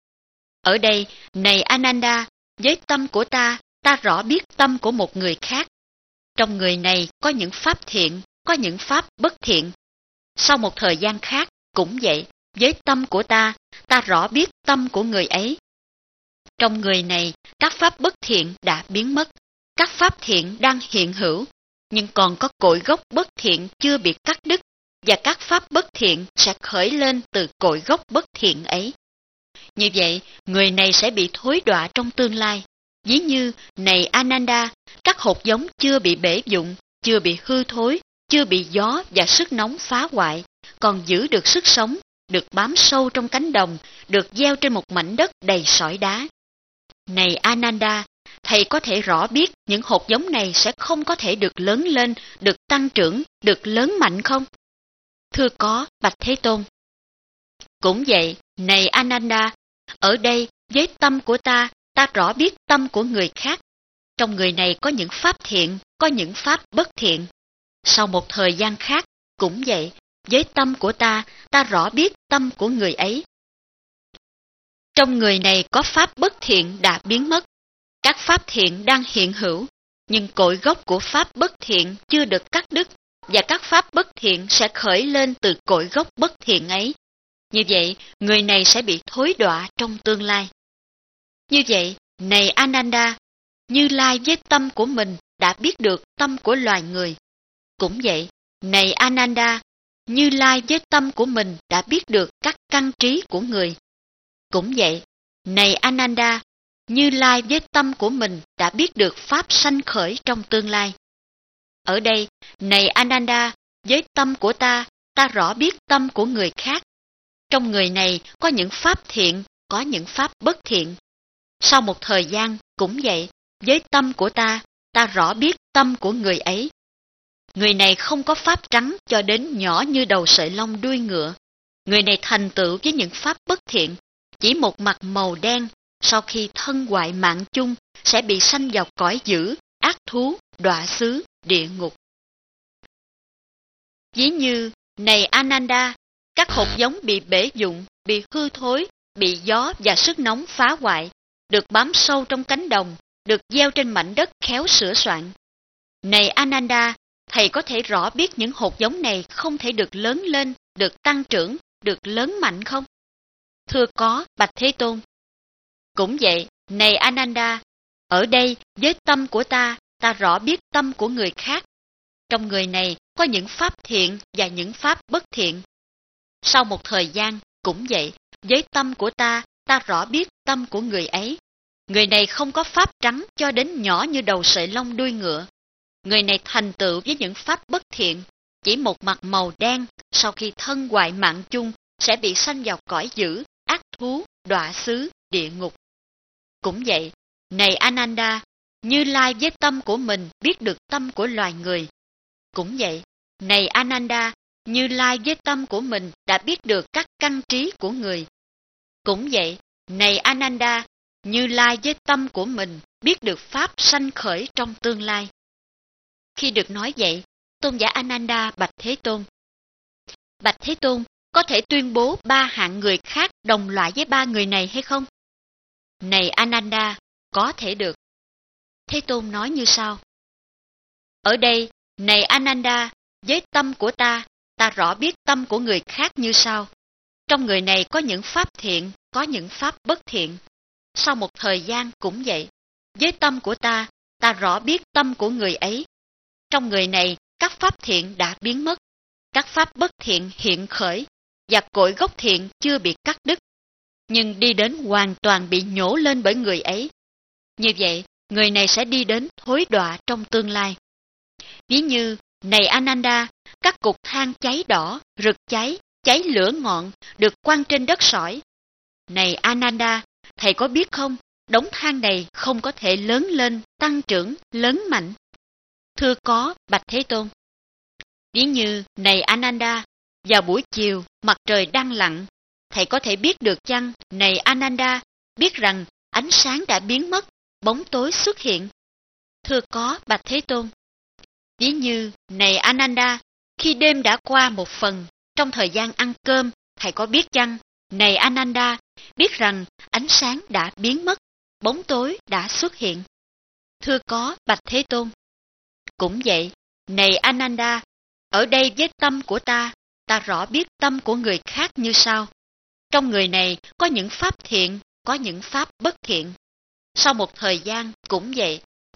Ở đây, này Ananda, với tâm của ta, ta rõ biết tâm của một người khác. Trong người này có những pháp thiện, có những pháp bất thiện. Sau một thời gian khác, cũng vậy, với tâm của ta, ta rõ biết tâm của người ấy. Trong người này, các pháp bất thiện đã biến mất, các pháp thiện đang hiện hữu, nhưng còn có cội gốc bất thiện chưa bị cắt đứt, và các pháp bất thiện sẽ khởi lên từ cội gốc bất thiện ấy. Như vậy, người này sẽ bị thối đọa trong tương lai. Ví như, này Ananda, các hột giống chưa bị bể dụng, chưa bị hư thối, chưa bị gió và sức nóng phá hoại, còn giữ được sức sống, được bám sâu trong cánh đồng, được gieo trên một mảnh đất đầy sỏi đá. Này Ananda, thầy có thể rõ biết những hột giống này sẽ không có thể được lớn lên, được tăng trưởng, được lớn mạnh không? Thưa có, bạch Thế Tôn. Cũng vậy, này Ananda, ở đây với tâm của ta rõ biết tâm của người khác. Trong người này có những pháp thiện, có những pháp bất thiện. Sau một thời gian khác, cũng vậy, với tâm của ta rõ biết tâm của người ấy. Trong người này có pháp bất thiện đã biến mất. Các pháp thiện đang hiện hữu, nhưng cội gốc của pháp bất thiện chưa được cắt đứt, và các pháp bất thiện sẽ khởi lên từ cội gốc bất thiện ấy. Như vậy, người này sẽ bị thối đọa trong tương lai. Như vậy, này Ananda, Như Lai với tâm của mình đã biết được tâm của loài người. Cũng vậy, này Ananda, Như Lai với tâm của mình đã biết được các căn trí của người. Cũng vậy, này Ananda, Như Lai với tâm của mình đã biết được pháp sanh khởi trong tương lai. Ở đây, này Ananda, với tâm của ta rõ biết tâm của người khác. Trong người này có những pháp thiện, có những pháp bất thiện. Sau một thời gian, cũng vậy, với tâm của ta rõ biết tâm của người ấy. Người này không có pháp trắng cho đến nhỏ như đầu sợi lông đuôi ngựa. Người này thành tựu với những pháp bất thiện, chỉ một mặt màu đen, sau khi thân hoại mạng chung sẽ bị sanh vào cõi dữ, ác thú, đọa xứ, địa ngục. Ví như, này Ananda, các hột giống bị bể dụng, bị hư thối, bị gió và sức nóng phá hoại, được bám sâu trong cánh đồng, được gieo trên mảnh đất khéo sửa soạn. Này Ananda, thầy có thể rõ biết những hột giống này không thể được lớn lên, được tăng trưởng, được lớn mạnh không? Thưa có, bạch Thế Tôn. Cũng vậy, này Ananda, ở đây với tâm của ta rõ biết tâm của người khác. Trong người này có những pháp thiện và những pháp bất thiện. Sau một thời gian, cũng vậy, với tâm của ta rõ biết tâm của người ấy. Người này không có pháp trắng cho đến nhỏ như đầu sợi lông đuôi ngựa. Người này thành tựu với những pháp bất thiện, chỉ một mặt màu đen, sau khi thân hoại mạng chung sẽ bị sanh vào cõi dữ, ác thú, đọa xứ, địa ngục. Cũng vậy, này Ananda, Như Lai với tâm của mình biết được tâm của loài người. Cũng vậy, này Ananda, Như Lai với tâm của mình đã biết được các căn trí của người. Cũng vậy, này Ananda, Như Lai với tâm của mình biết được pháp sanh khởi trong tương lai. Khi được nói vậy, tôn giả Ananda bạch Thế Tôn. Bạch Thế Tôn, có thể tuyên bố 3 hạng người khác đồng loại với 3 người này hay không? Này Ananda, có thể được. Thế Tôn nói như sau. Ở đây, này Ananda, với tâm của ta rõ biết tâm của người khác như sau. Trong người này có những pháp thiện, có những pháp bất thiện. Sau một thời gian cũng vậy, với tâm của ta rõ biết tâm của người ấy. Trong người này, các pháp thiện đã biến mất, các pháp bất thiện hiện khởi, và cội gốc thiện chưa bị cắt đứt, nhưng đi đến hoàn toàn bị nhổ lên bởi người ấy. Như vậy, người này sẽ đi đến thối đọa trong tương lai. Ví như, này Ananda, các cục than cháy đỏ, rực cháy, cháy lửa ngọn, được quăng trên đất sỏi. Này Ananda, thầy có biết không, đống than này không có thể lớn lên, tăng trưởng, lớn mạnh. Thưa có, bạch Thế Tôn. Ví như, này Ananda, vào buổi chiều, mặt trời đang lặn, thầy có thể biết được chăng, này Ananda, biết rằng ánh sáng đã biến mất, bóng tối xuất hiện. Thưa có, bạch Thế Tôn. Ví như, này Ananda, khi đêm đã qua một phần, trong thời gian ăn cơm, thầy có biết chăng, này Ananda, biết rằng ánh sáng đã biến mất, bóng tối đã xuất hiện. Thưa có, bạch Thế Tôn. Cũng vậy, này Ananda, ở đây với tâm của ta rõ biết tâm của người khác như sau. Trong người này có những pháp thiện, có những pháp bất thiện. Sau một thời gian cũng vậy,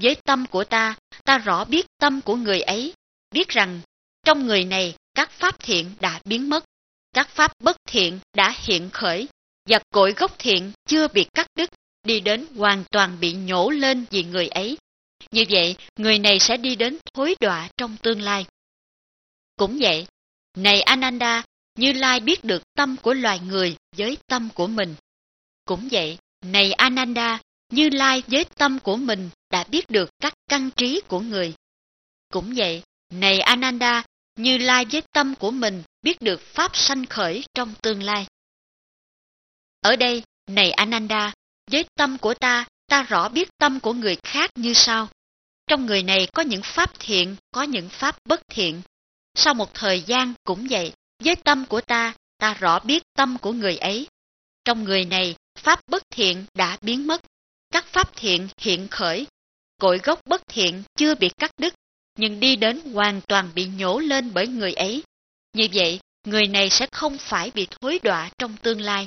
với tâm của ta rõ biết tâm của người ấy, biết rằng trong người này các pháp thiện đã biến mất, các pháp bất thiện đã hiện khởi, và cội gốc thiện chưa bị cắt đứt, đi đến hoàn toàn bị nhổ lên vì người ấy. Như vậy, người này sẽ đi đến thối đọa trong tương lai. Cũng vậy, này Ananda, Như Lai biết được tâm của loài người với tâm của mình. Cũng vậy, này Ananda, Như Lai với tâm của mình đã biết được các căn trí của người. Cũng vậy, này Ananda, Như Lai với tâm của mình biết được pháp sanh khởi trong tương lai. Ở đây, này Ananda, với tâm của ta rõ biết tâm của người khác như sau. Trong người này có những pháp thiện, có những pháp bất thiện. Sau một thời gian cũng vậy, với tâm của ta rõ biết tâm của người ấy. Trong người này, pháp bất thiện đã biến mất, các pháp thiện hiện khởi, cội gốc bất thiện chưa bị cắt đứt, nhưng đi đến hoàn toàn bị nhổ lên bởi người ấy. Như vậy, người này sẽ không phải bị thối đọa trong tương lai.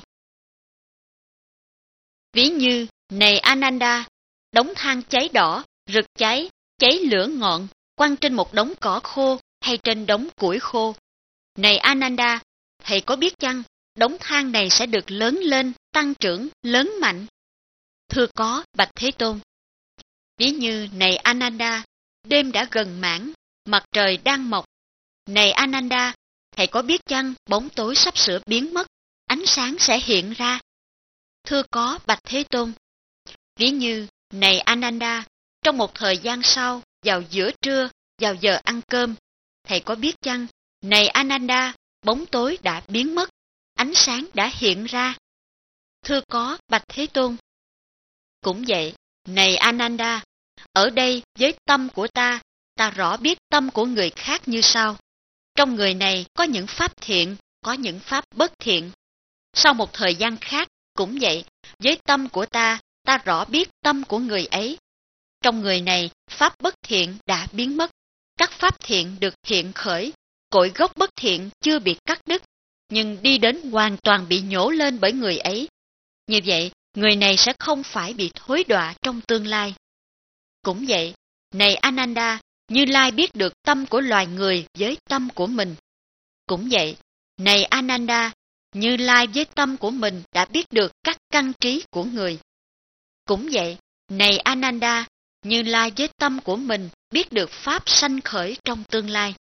Ví như, này Ananda, đống than cháy đỏ, rực cháy, cháy lửa ngọn, quăng trên một đống cỏ khô hay trên đống củi khô. Này Ananda, thầy có biết chăng, đống than này sẽ được lớn lên, tăng trưởng, lớn mạnh? Thưa có, bạch Thế Tôn. Ví như, này Ananda, đêm đã gần mãn, mặt trời đang mọc. Này Ananda, thầy có biết chăng, bóng tối sắp sửa biến mất, ánh sáng sẽ hiện ra? Thưa có, bạch Thế Tôn. Ví như, này Ananda, trong một thời gian sau, vào giữa trưa, vào giờ ăn cơm, thầy có biết chăng, này Ananda, bóng tối đã biến mất, ánh sáng đã hiện ra? Thưa có, bạch Thế Tôn. Cũng vậy, này Ananda, ở đây với tâm của ta rõ biết tâm của người khác như sau. Trong người này có những pháp thiện, có những pháp bất thiện. Sau một thời gian khác, cũng vậy, với tâm của ta rõ biết tâm của người ấy. Trong người này, pháp bất thiện đã biến mất, các pháp thiện được hiện khởi, cội gốc bất thiện chưa bị cắt đứt, nhưng đi đến hoàn toàn bị nhổ lên bởi người ấy. Như vậy, người này sẽ không phải bị thối đọa trong tương lai. Cũng vậy, này Ananda, Như Lai biết được tâm của loài người với tâm của mình. Cũng vậy, này Ananda, Như Lai với tâm của mình đã biết được các căn trí của người. Cũng vậy, này Ananda, Như Lai với tâm của mình biết được pháp sanh khởi trong tương lai.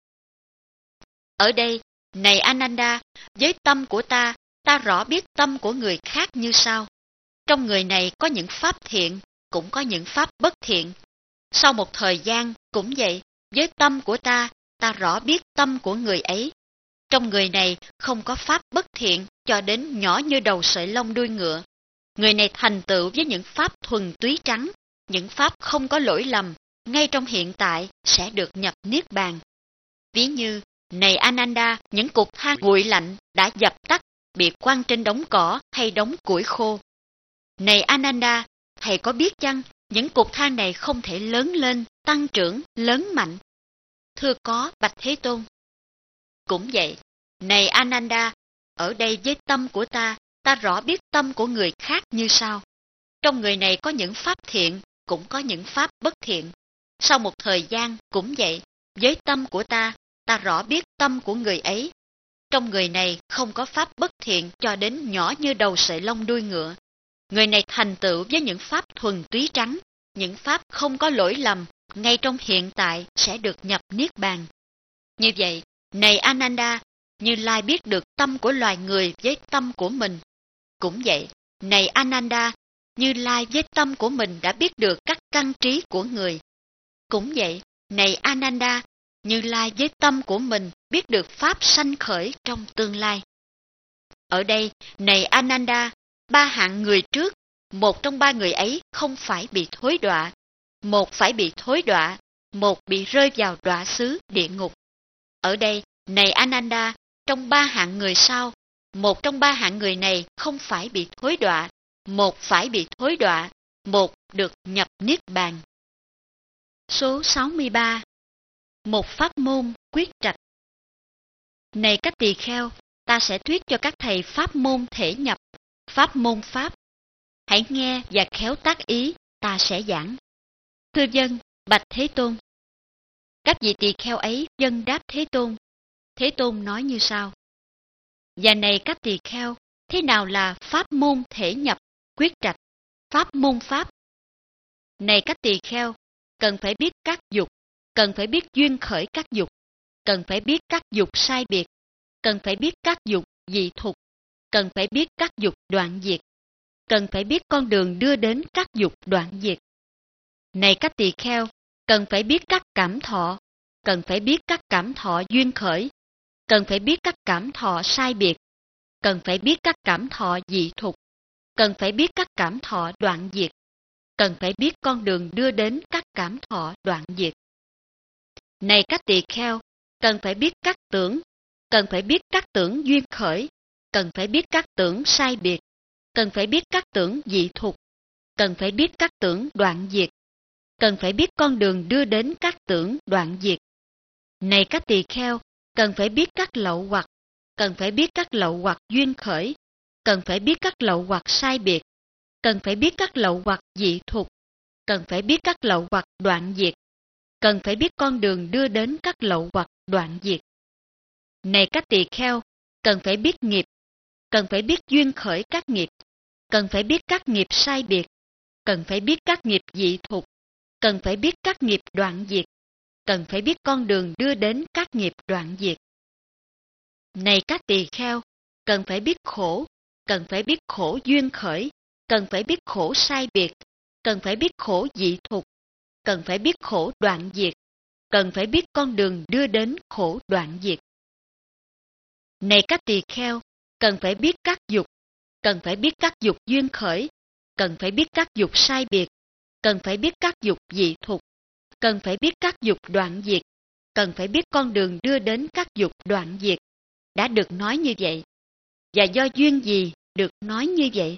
Ở đây, này Ananda, với tâm của ta rõ biết tâm của người khác như sau. Trong người này có những pháp thiện, cũng có những pháp bất thiện. Sau một thời gian, cũng vậy, với tâm của ta rõ biết tâm của người ấy. Trong người này không có pháp bất thiện cho đến nhỏ như đầu sợi lông đuôi ngựa. Người này thành tựu với những pháp thuần túy trắng, những pháp không có lỗi lầm, ngay trong hiện tại sẽ được nhập Niết Bàn. Ví như, này Ananda, những cục than nguội lạnh đã dập tắt, bị quăng trên đống cỏ hay đống củi khô. Này Ananda, thầy có biết chăng, những cục than này không thể lớn lên, tăng trưởng, lớn mạnh? Thưa có, bạch Thế Tôn. Cũng vậy, này Ananda, ở đây với tâm của ta rõ biết tâm của người khác như sau. Trong người này có những pháp thiện, cũng có những pháp bất thiện. Sau một thời gian, cũng vậy, với tâm của ta rõ biết tâm của người ấy. Trong người này không có pháp bất thiện cho đến nhỏ như đầu sợi lông đuôi ngựa. Người này thành tựu với những pháp thuần túy trắng, những pháp không có lỗi lầm, ngay trong hiện tại sẽ được nhập Niết Bàn. Như vậy, này Ananda, Như Lai biết được tâm của loài người với tâm của mình. Cũng vậy, này Ananda, Như Lai với tâm của mình đã biết được các căn trí của người. Cũng vậy, này Ananda, Như Lai với tâm của mình biết được pháp sanh khởi trong tương lai. Ở đây, này Ananda, ba hạng người trước, một trong ba người ấy không phải bị thối đọa, một phải bị thối đọa, một bị rơi vào đọa xứ địa ngục. Ở đây, này Ananda, trong ba hạng người sau, một trong ba hạng người này không phải bị thối đọa, một phải bị thối đọa, một được nhập Niết Bàn. Số 63. Một pháp môn quyết trạch. Này các tỳ kheo, ta sẽ thuyết cho các thầy pháp môn thể nhập, pháp môn pháp. Hãy nghe và khéo tác ý, ta sẽ giảng. Thưa dân, bạch Thế Tôn. Các vị tỳ kheo ấy dân đáp Thế Tôn. Thế Tôn nói như sau. Và này các tỳ kheo, thế nào là pháp môn thể nhập, quyết trạch, pháp môn pháp? Này các tỳ kheo, cần phải biết các dục, cần phải biết duyên khởi các dục, cần phải biết các dục sai biệt, cần phải biết các dục dị thục, cần phải biết các dục đoạn diệt, cần phải biết con đường đưa đến các dục đoạn diệt. Này các tỳ kheo, cần phải biết các cảm thọ, cần phải biết các cảm thọ duyên khởi, cần phải biết các cảm thọ sai biệt, cần phải biết các cảm thọ dị thục, cần phải biết các cảm thọ đoạn diệt, cần phải biết con đường đưa đến các cảm thọ đoạn diệt. Này các tỳ kheo, cần phải biết các tưởng, cần phải biết các tưởng duyên khởi, cần phải biết các tưởng sai biệt, cần phải biết các tưởng dị thục, cần phải biết các tưởng đoạn diệt, cần phải biết con đường đưa đến các tưởng đoạn diệt. Này các tỳ kheo, cần phải biết các lậu hoặc, cần phải biết các lậu hoặc duyên khởi, cần phải biết các lậu hoặc sai biệt, cần phải biết các lậu hoặc dị thục, cần phải biết các lậu hoặc đoạn diệt, cần phải biết con đường đưa đến các lậu hoặc đoạn diệt. Này các tỳ kheo, cần phải biết nghiệp, cần phải biết duyên khởi các nghiệp, cần phải biết các nghiệp sai biệt, cần phải biết các nghiệp dị thục, cần phải biết các nghiệp đoạn diệt, cần phải biết con đường đưa đến các nghiệp đoạn diệt. Này các tỳ kheo, cần phải biết khổ, cần phải biết khổ duyên khởi, cần phải biết khổ sai biệt, cần phải biết khổ dị thục, cần phải biết khổ đoạn diệt, cần phải biết con đường đưa đến khổ đoạn diệt. Này các tỳ kheo, cần phải biết các dục, cần phải biết các dục duyên khởi, cần phải biết các dục sai biệt, cần phải biết các dục dị thục, cần phải biết các dục đoạn diệt, cần phải biết con đường đưa đến các dục đoạn diệt. Đã được nói như vậy. Và do duyên gì được nói như vậy?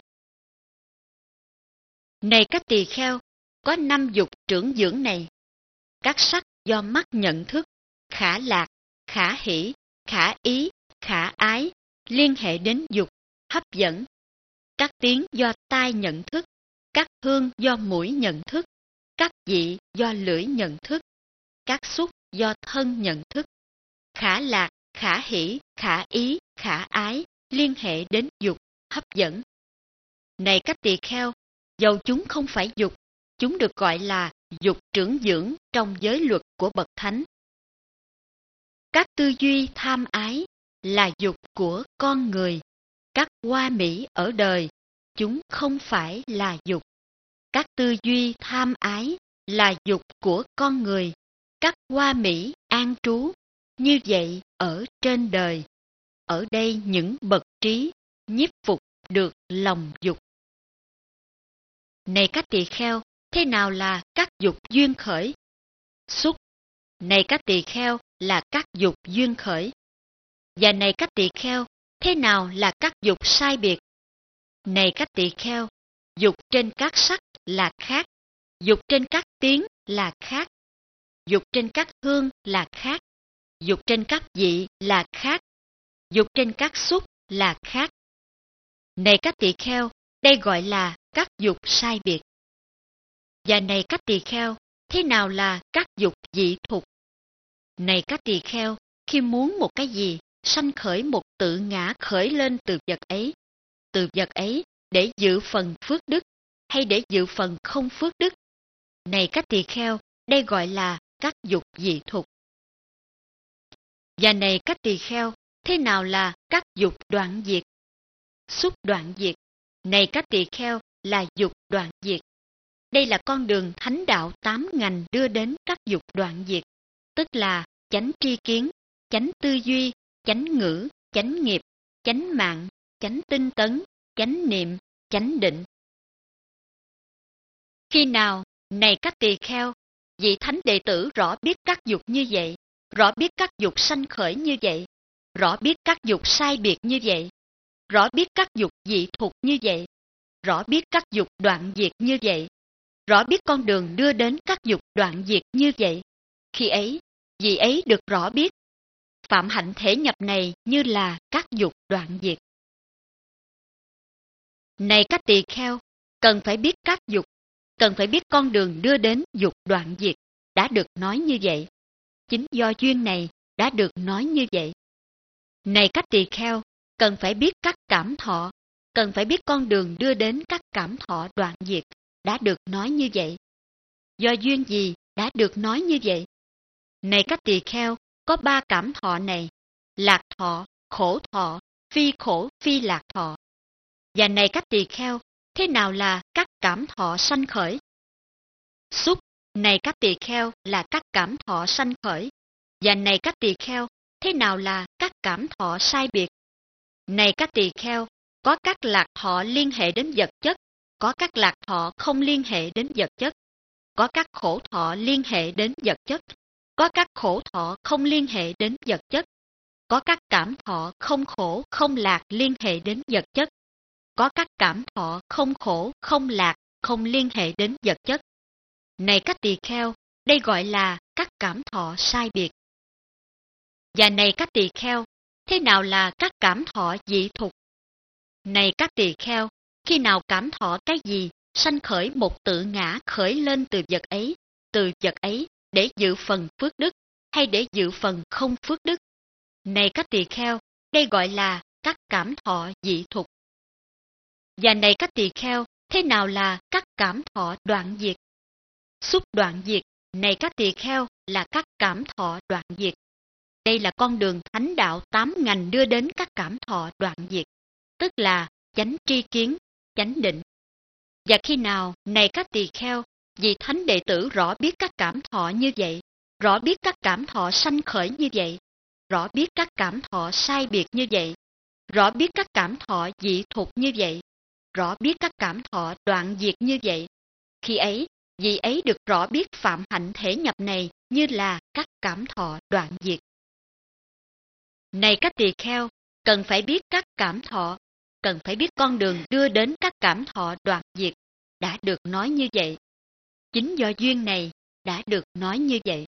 Này các tỳ kheo, có 5 dục trưởng dưỡng này. Các sắc do mắt nhận thức, khả lạc, khả hỷ, khả ý, khả ái, liên hệ đến dục, hấp dẫn. Các tiếng do tai nhận thức, các hương do mũi nhận thức, các vị do lưỡi nhận thức, các xúc do thân nhận thức. Khả lạc, khả hỷ, khả ý, khả ái, liên hệ đến dục, hấp dẫn. Này các tỳ kheo, dầu chúng không phải dục, chúng được gọi là dục trưởng dưỡng trong giới luật của bậc thánh. Các tư duy tham ái là dục của con người. Các hoa mỹ ở đời, chúng không phải là dục. Các tư duy tham ái là dục của con người. Các hoa mỹ an trú, như vậy ở trên đời. Ở đây những bậc trí, nhiếp phục được lòng dục. Này các tỳ kheo, thế nào là các dục duyên khởi? Xúc. Này các tỳ kheo, là các dục duyên khởi. Và này các tỳ kheo, thế nào là các dục sai biệt? Này các tỳ kheo, dục trên các sắc là khác, dục trên các tiếng là khác, dục trên các hương là khác, dục trên các vị là khác, dục trên các xúc là khác. Này các tỳ kheo, đây gọi là các dục sai biệt. Và này các tỳ kheo, thế nào là các dục dị thục? Này các tỳ kheo, khi muốn một cái gì, sanh khởi một tự ngã khởi lên từ vật ấy để dự phần phước đức, hay để dự phần không phước đức. Này các tỳ kheo, đây gọi là các dục dị thục. Và này các tỳ kheo, thế nào là các dục đoạn diệt? Xúc đoạn diệt. Này các tỳ kheo, là dục đoạn diệt. Đây là con đường thánh đạo 8 ngành đưa đến các dục đoạn diệt, tức là chánh tri kiến, chánh tư duy, chánh ngữ, chánh nghiệp, chánh mạng, chánh tinh tấn, chánh niệm, chánh định. Khi nào, này các tỳ kheo, vị thánh đệ tử rõ biết các dục như vậy, rõ biết các dục sanh khởi như vậy, rõ biết các dục sai biệt như vậy, rõ biết các dục dị thục như vậy, rõ biết các dục đoạn diệt như vậy, rõ biết con đường đưa đến các dục đoạn diệt như vậy, khi ấy, vị ấy được rõ biết. Phạm hạnh thể nhập này như là các dục đoạn diệt. Này các tỳ kheo, cần phải biết các dục, cần phải biết con đường đưa đến dục đoạn diệt, đã được nói như vậy. Chính do duyên này đã được nói như vậy. Này các tỳ kheo, cần phải biết các cảm thọ, cần phải biết con đường đưa đến các cảm thọ đoạn diệt, đã được nói như vậy. Do duyên gì đã được nói như vậy? Này các tỳ kheo, có 3 cảm thọ này: lạc thọ, khổ thọ, phi khổ phi lạc thọ. Và này các tỳ kheo, thế nào là các cảm thọ sanh khởi? Xúc, này các tỳ kheo, là các cảm thọ sanh khởi. Và này các tỳ kheo, thế nào là các cảm thọ sai biệt? Này các tỳ kheo, có các lạc thọ liên hệ đến vật chất, có các lạc thọ không liên hệ đến vật chất, có các khổ thọ liên hệ đến vật chất, có các khổ thọ không liên hệ đến vật chất, có các cảm thọ không khổ không lạc liên hệ đến vật chất, có các cảm thọ không khổ không lạc không liên hệ đến vật chất. Này các tỳ kheo, đây gọi là các cảm thọ sai biệt. Và này các tỳ kheo, thế nào là các cảm thọ dị thục? Này các tỳ kheo, khi nào cảm thọ cái gì, sanh khởi một tự ngã khởi lên từ vật ấy để dự phần phước đức, hay để dự phần không phước đức? Này các tỳ kheo, đây gọi là các cảm thọ dị thục. Và này các tỳ kheo, thế nào là các cảm thọ đoạn diệt? Xúc đoạn diệt, này các tỳ kheo, là các cảm thọ đoạn diệt. Đây là con đường thánh đạo 8 ngành đưa đến các cảm thọ đoạn diệt, tức là chánh tri kiến, chánh định. Và khi nào, này các tỳ kheo, vì thánh đệ tử rõ biết các cảm thọ như vậy, rõ biết các cảm thọ sanh khởi như vậy, rõ biết các cảm thọ sai biệt như vậy, rõ biết các cảm thọ dị thục như vậy, rõ biết các cảm thọ đoạn diệt như vậy, khi ấy, vì ấy được rõ biết phạm hạnh thể nhập này như là các cảm thọ đoạn diệt. Này các tỳ kheo, cần phải biết các cảm thọ, cần phải biết con đường đưa đến các cảm thọ đoạn diệt, đã được nói như vậy. Chính do duyên này đã được nói như vậy.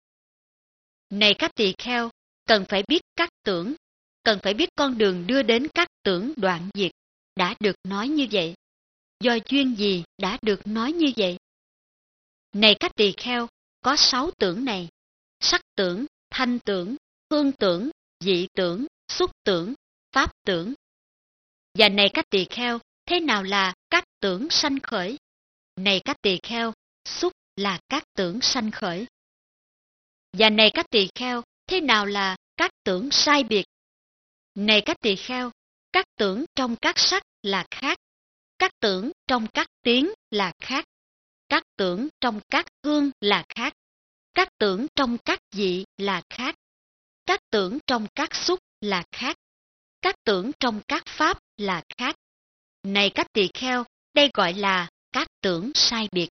Này các tỳ kheo, cần phải biết các tưởng, cần phải biết con đường đưa đến các tưởng đoạn diệt, đã được nói như vậy. Do duyên gì đã được nói như vậy? Này các tỳ kheo, có 6 tưởng này: sắc tưởng, thanh tưởng, hương tưởng, dị tưởng, xúc tưởng, pháp tưởng. Và này các tỳ kheo, thế nào là các tưởng sanh khởi? Này các tỳ kheo, xúc là các tưởng sanh khởi. Và này các tỳ kheo, thế nào là các tưởng sai biệt? Này các tỳ kheo, các tưởng trong các sắc là khác, các tưởng trong các tiếng là khác, các tưởng trong các hương là khác, các tưởng trong các vị là khác, các tưởng trong các xúc là khác, các tưởng trong các pháp là khác. Này các tỳ kheo, đây gọi là các tưởng sai biệt.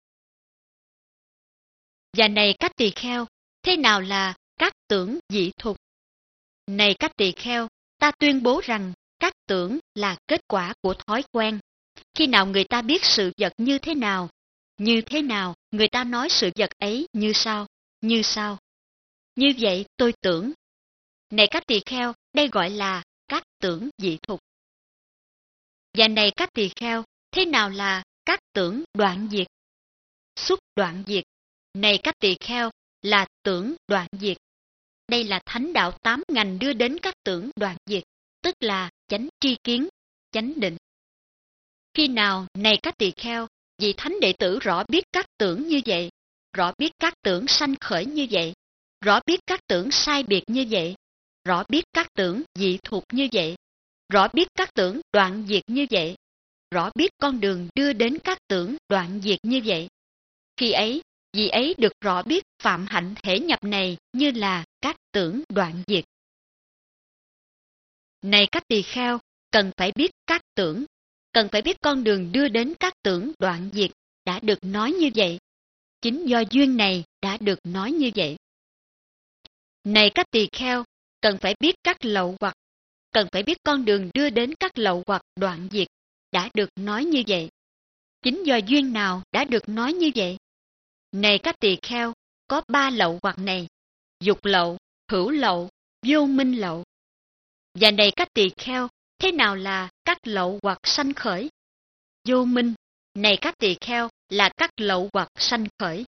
Và này các tỳ kheo, thế nào là các tưởng dị thục? Này các tỳ kheo, ta tuyên bố rằng các tưởng là kết quả của thói quen. Khi nào người ta biết sự vật như thế nào người ta nói sự vật ấy như sau, như sau. Như vậy tôi tưởng. Này các tỳ kheo, đây gọi là các tưởng dị thục. Và này các tỳ kheo, thế nào là các tưởng đoạn diệt? Xúc đoạn diệt, này các tỳ kheo, là tưởng đoạn diệt. Đây là thánh đạo 8 ngành đưa đến các tưởng đoạn diệt, tức là chánh tri kiến, chánh định. Khi nào, này các tỳ kheo, vị thánh đệ tử rõ biết các tưởng như vậy, rõ biết các tưởng sanh khởi như vậy, rõ biết các tưởng sai biệt như vậy, rõ biết các tưởng dị thục như vậy, rõ biết các tưởng đoạn diệt như vậy, rõ biết con đường đưa đến các tưởng đoạn diệt như vậy. Khi ấy, vị ấy được rõ biết phạm hạnh thể nhập này như là các tưởng đoạn diệt. Này các tỳ kheo, cần phải biết các tưởng, cần phải biết con đường đưa đến các tưởng đoạn diệt, đã được nói như vậy. Chính do duyên này đã được nói như vậy. Này các tỳ kheo, cần phải biết các lậu hoặc, cần phải biết con đường đưa đến các lậu hoặc đoạn diệt, đã được nói như vậy. Chính do duyên nào đã được nói như vậy? Này các tỳ kheo, có 3 lậu hoặc này: dục lậu, hữu lậu, vô minh lậu. Và này các tỳ kheo, thế nào là các lậu hoặc sanh khởi? Vô minh, này các tỳ kheo, là các lậu hoặc sanh khởi.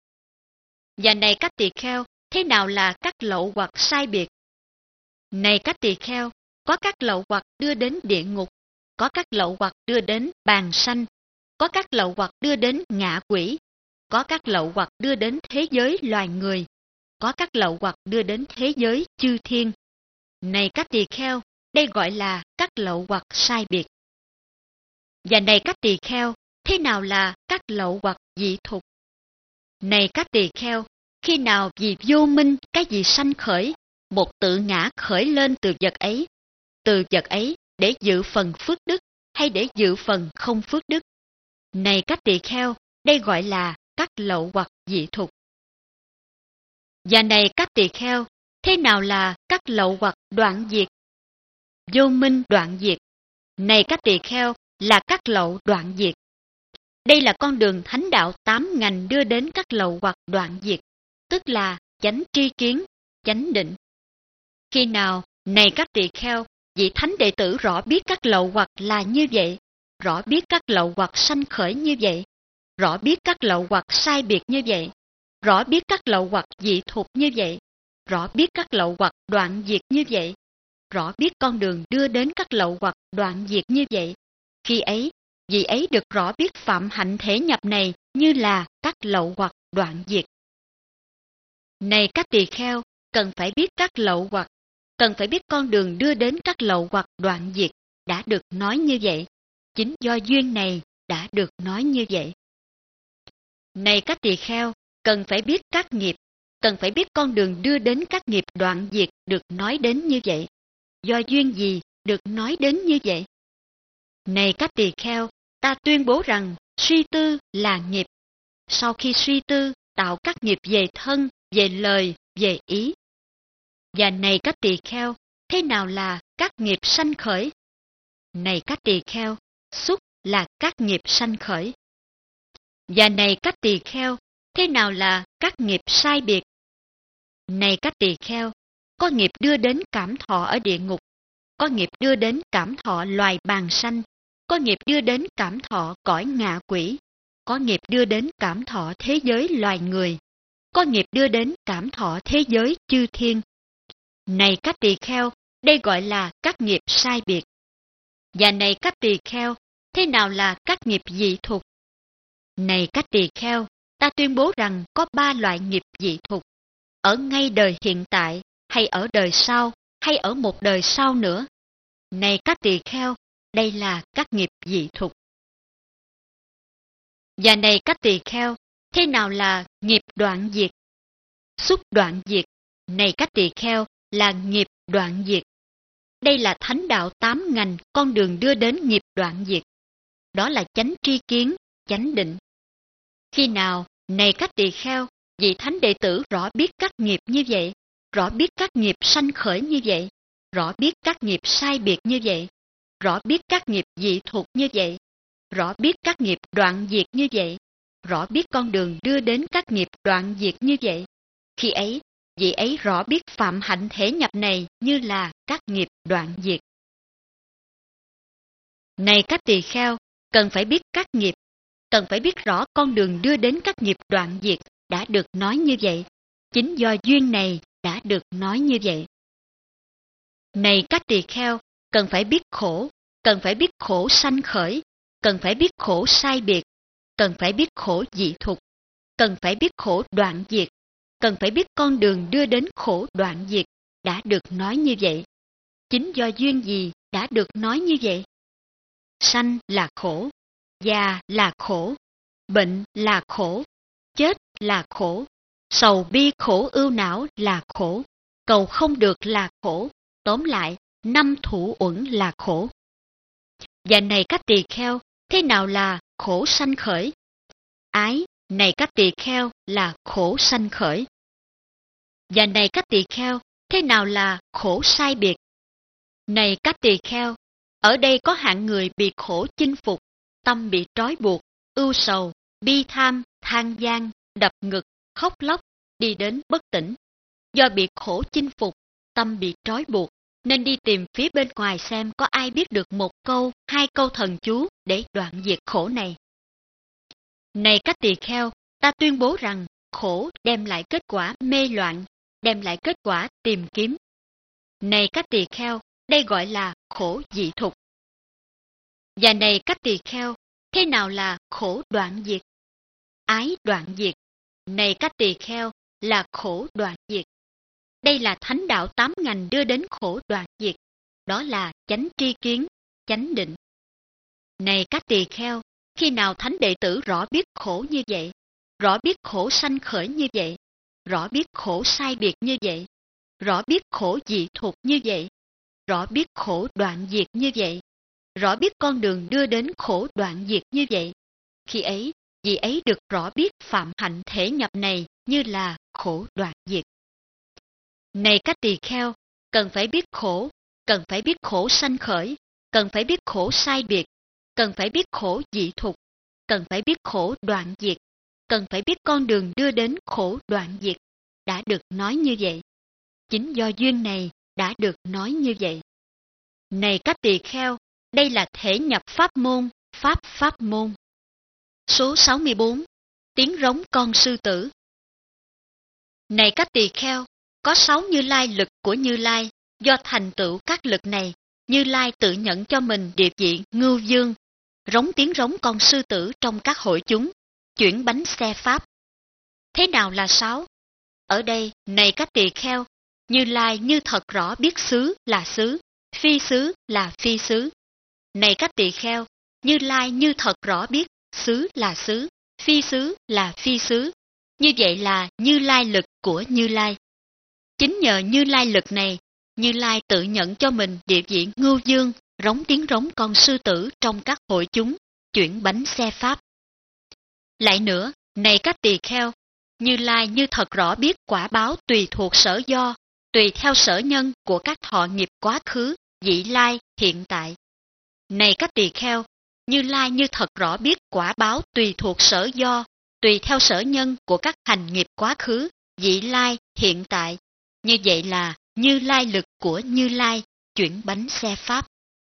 Và này các tỳ kheo, thế nào là các lậu hoặc sai biệt? Này các tỳ kheo, có các lậu hoặc đưa đến địa ngục, có các lậu hoặc đưa đến bàn sanh, có các lậu hoặc đưa đến ngạ quỷ, có các lậu hoặc đưa đến thế giới loài người, có các lậu hoặc đưa đến thế giới chư thiên. Này các tỳ kheo, đây gọi là các lậu hoặc sai biệt. Và này các tỳ kheo, thế nào là các lậu hoặc dị thục? Này các tỳ kheo, khi nào vì vô minh cái gì sanh khởi, một tự ngã khởi lên từ vật ấy để dự phần phước đức hay để dự phần không phước đức. Này các tỳ kheo, đây gọi là các lậu hoặc dị thục. Và này các tỳ kheo, thế nào là các lậu hoặc đoạn diệt? Vô minh đoạn diệt. Này các tỳ kheo, là các lậu đoạn diệt. Đây là con đường thánh đạo 8 ngành đưa đến các lậu hoặc đoạn diệt, tức là chánh tri kiến, chánh định. Khi nào, này các tỳ kheo, vị thánh đệ tử rõ biết các lậu hoặc là như vậy, rõ biết các lậu hoặc sanh khởi như vậy, rõ biết các lậu hoặc sai biệt như vậy, rõ biết các lậu hoặc dị thục như vậy, rõ biết các lậu hoặc đoạn diệt như vậy, rõ biết con đường đưa đến các lậu hoặc đoạn diệt như vậy, khi ấy, vị ấy được rõ biết phạm hạnh thể nhập này như là các lậu hoặc đoạn diệt. Này các tỳ kheo, cần phải biết các lậu hoặc, cần phải biết con đường đưa đến các lậu hoặc đoạn diệt đã được nói như vậy. Chính do duyên này đã được nói như vậy. Này các tỳ kheo, cần phải biết các nghiệp, cần phải biết con đường đưa đến các nghiệp đoạn diệt được nói đến như vậy. Do duyên gì được nói đến như vậy? Này các tỳ kheo, ta tuyên bố rằng suy tư là nghiệp. Sau khi suy tư, tạo các nghiệp về thân, về lời, về ý. Và này các tỳ kheo, thế nào là các nghiệp sanh khởi? Này các tỳ kheo, xúc là các nghiệp sanh khởi. Và này các tỳ kheo, thế nào là các nghiệp sai biệt? Này các tỳ kheo, có nghiệp đưa đến cảm thọ ở địa ngục, có nghiệp đưa đến cảm thọ loài bàng sanh, có nghiệp đưa đến cảm thọ cõi ngạ quỷ, có nghiệp đưa đến cảm thọ thế giới loài người, có nghiệp đưa đến cảm thọ thế giới chư thiên. Này các tỳ kheo, đây gọi là các nghiệp sai biệt. Và này các tỳ kheo, thế nào là các nghiệp dị thục? Này các tỳ kheo, ta tuyên bố rằng có 3 loại nghiệp dị thục. Ở ngay đời hiện tại, hay ở đời sau, hay ở một đời sau nữa. Này các tỳ kheo, đây là các nghiệp dị thục. Và này các tỳ kheo, thế nào là nghiệp đoạn diệt? Xúc đoạn diệt. Này các tỳ kheo, là nghiệp đoạn diệt. Đây là thánh đạo 8 ngành con đường đưa đến nghiệp đoạn diệt. Đó là chánh tri kiến, chánh định. Khi nào, này các tỳ kheo, vị thánh đệ tử rõ biết các nghiệp như vậy, rõ biết các nghiệp sanh khởi như vậy, rõ biết các nghiệp sai biệt như vậy, rõ biết các nghiệp dị thục như vậy, rõ biết các nghiệp đoạn diệt như vậy, rõ biết con đường đưa đến các nghiệp đoạn diệt như vậy, khi ấy, vị ấy rõ biết phạm hạnh thể nhập này như là các nghiệp đoạn diệt. Này các tỳ kheo, cần phải biết các nghiệp, cần phải biết rõ con đường đưa đến các nghiệp đoạn diệt đã được nói như vậy. Chính do duyên này đã được nói như vậy. Này các tỳ kheo, cần phải biết khổ, cần phải biết khổ sanh khởi, cần phải biết khổ sai biệt, cần phải biết khổ dị thục, cần phải biết khổ đoạn diệt, cần phải biết con đường đưa đến khổ đoạn diệt đã được nói như vậy. Chính do duyên gì đã được nói như vậy? Sanh là khổ, già là khổ, bệnh là khổ, chết là khổ, sầu bi khổ ưu não là khổ, cầu không được là khổ, tóm lại, 5 thủ uẩn là khổ. Và này các tỳ kheo, thế nào là khổ sanh khởi? Ái, này các tỳ kheo, là khổ sanh khởi. Và này các tỳ kheo, thế nào là khổ sai biệt? Này các tỳ kheo, ở đây có hạng người bị khổ chinh phục, tâm bị trói buộc, ưu sầu, bi tham, than gian, đập ngực, khóc lóc, đi đến bất tỉnh. Do bị khổ chinh phục, tâm bị trói buộc, nên đi tìm phía bên ngoài xem có ai biết được 1 câu, 2 câu thần chú để đoạn diệt khổ này. Này các tỳ kheo, ta tuyên bố rằng khổ đem lại kết quả mê loạn, đem lại kết quả tìm kiếm. Này các tỳ kheo, đây gọi là khổ dị thục. Và này các tỳ kheo, thế nào là khổ đoạn diệt? Ái đoạn diệt. Này các tỳ kheo, là khổ đoạn diệt. Đây là thánh đạo 8 ngành đưa đến khổ đoạn diệt. Đó là chánh tri kiến, chánh định. Này các tỳ kheo, khi nào thánh đệ tử rõ biết khổ như vậy, rõ biết khổ sanh khởi như vậy, rõ biết khổ sai biệt như vậy, rõ biết khổ dị thục như vậy, rõ biết khổ đoạn diệt như vậy, rõ biết con đường đưa đến khổ đoạn diệt như vậy, khi ấy, vị ấy được rõ biết phạm hạnh thể nhập này như là khổ đoạn diệt. Này các tỳ kheo, cần phải biết khổ, cần phải biết khổ sanh khởi, cần phải biết khổ sai biệt, cần phải biết khổ dị thục, cần phải biết khổ đoạn diệt, cần phải biết con đường đưa đến khổ đoạn diệt, đã được nói như vậy. Chính do duyên này đã được nói như vậy. Này các tỳ kheo, đây là thể nhập pháp môn, pháp môn. Số 64. Tiếng rống con sư tử. Này các tỳ kheo, có 6 Như Lai lực của Như Lai, do thành tựu các lực này, Như Lai tự nhận cho mình địa vị ngưu dương, rống tiếng rống con sư tử trong các hội chúng, chuyển bánh xe pháp. Thế nào là 6? Ở đây, này các tỳ kheo, Như Lai như thật rõ biết xứ là xứ, phi xứ là phi xứ. Này các tỳ kheo, Như Lai như thật rõ biết xứ là xứ, phi xứ là phi xứ. Như vậy là Như Lai lực của Như Lai. Chính nhờ Như Lai lực này, Như Lai tự nhận cho mình địa vị ngưu dương, rống tiếng rống con sư tử trong các hội chúng, chuyển bánh xe pháp. Lại nữa, này các tỳ kheo, Như Lai như thật rõ biết quả báo tùy thuộc sở do, tùy theo sở nhân của các thọ nghiệp quá khứ, vị lai, hiện tại. Này các tỳ kheo, Như Lai như thật rõ biết quả báo tùy thuộc sở do, tùy theo sở nhân của các hành nghiệp quá khứ, vị lai, hiện tại. Như vậy là Như Lai lực của Như Lai, chuyển bánh xe pháp.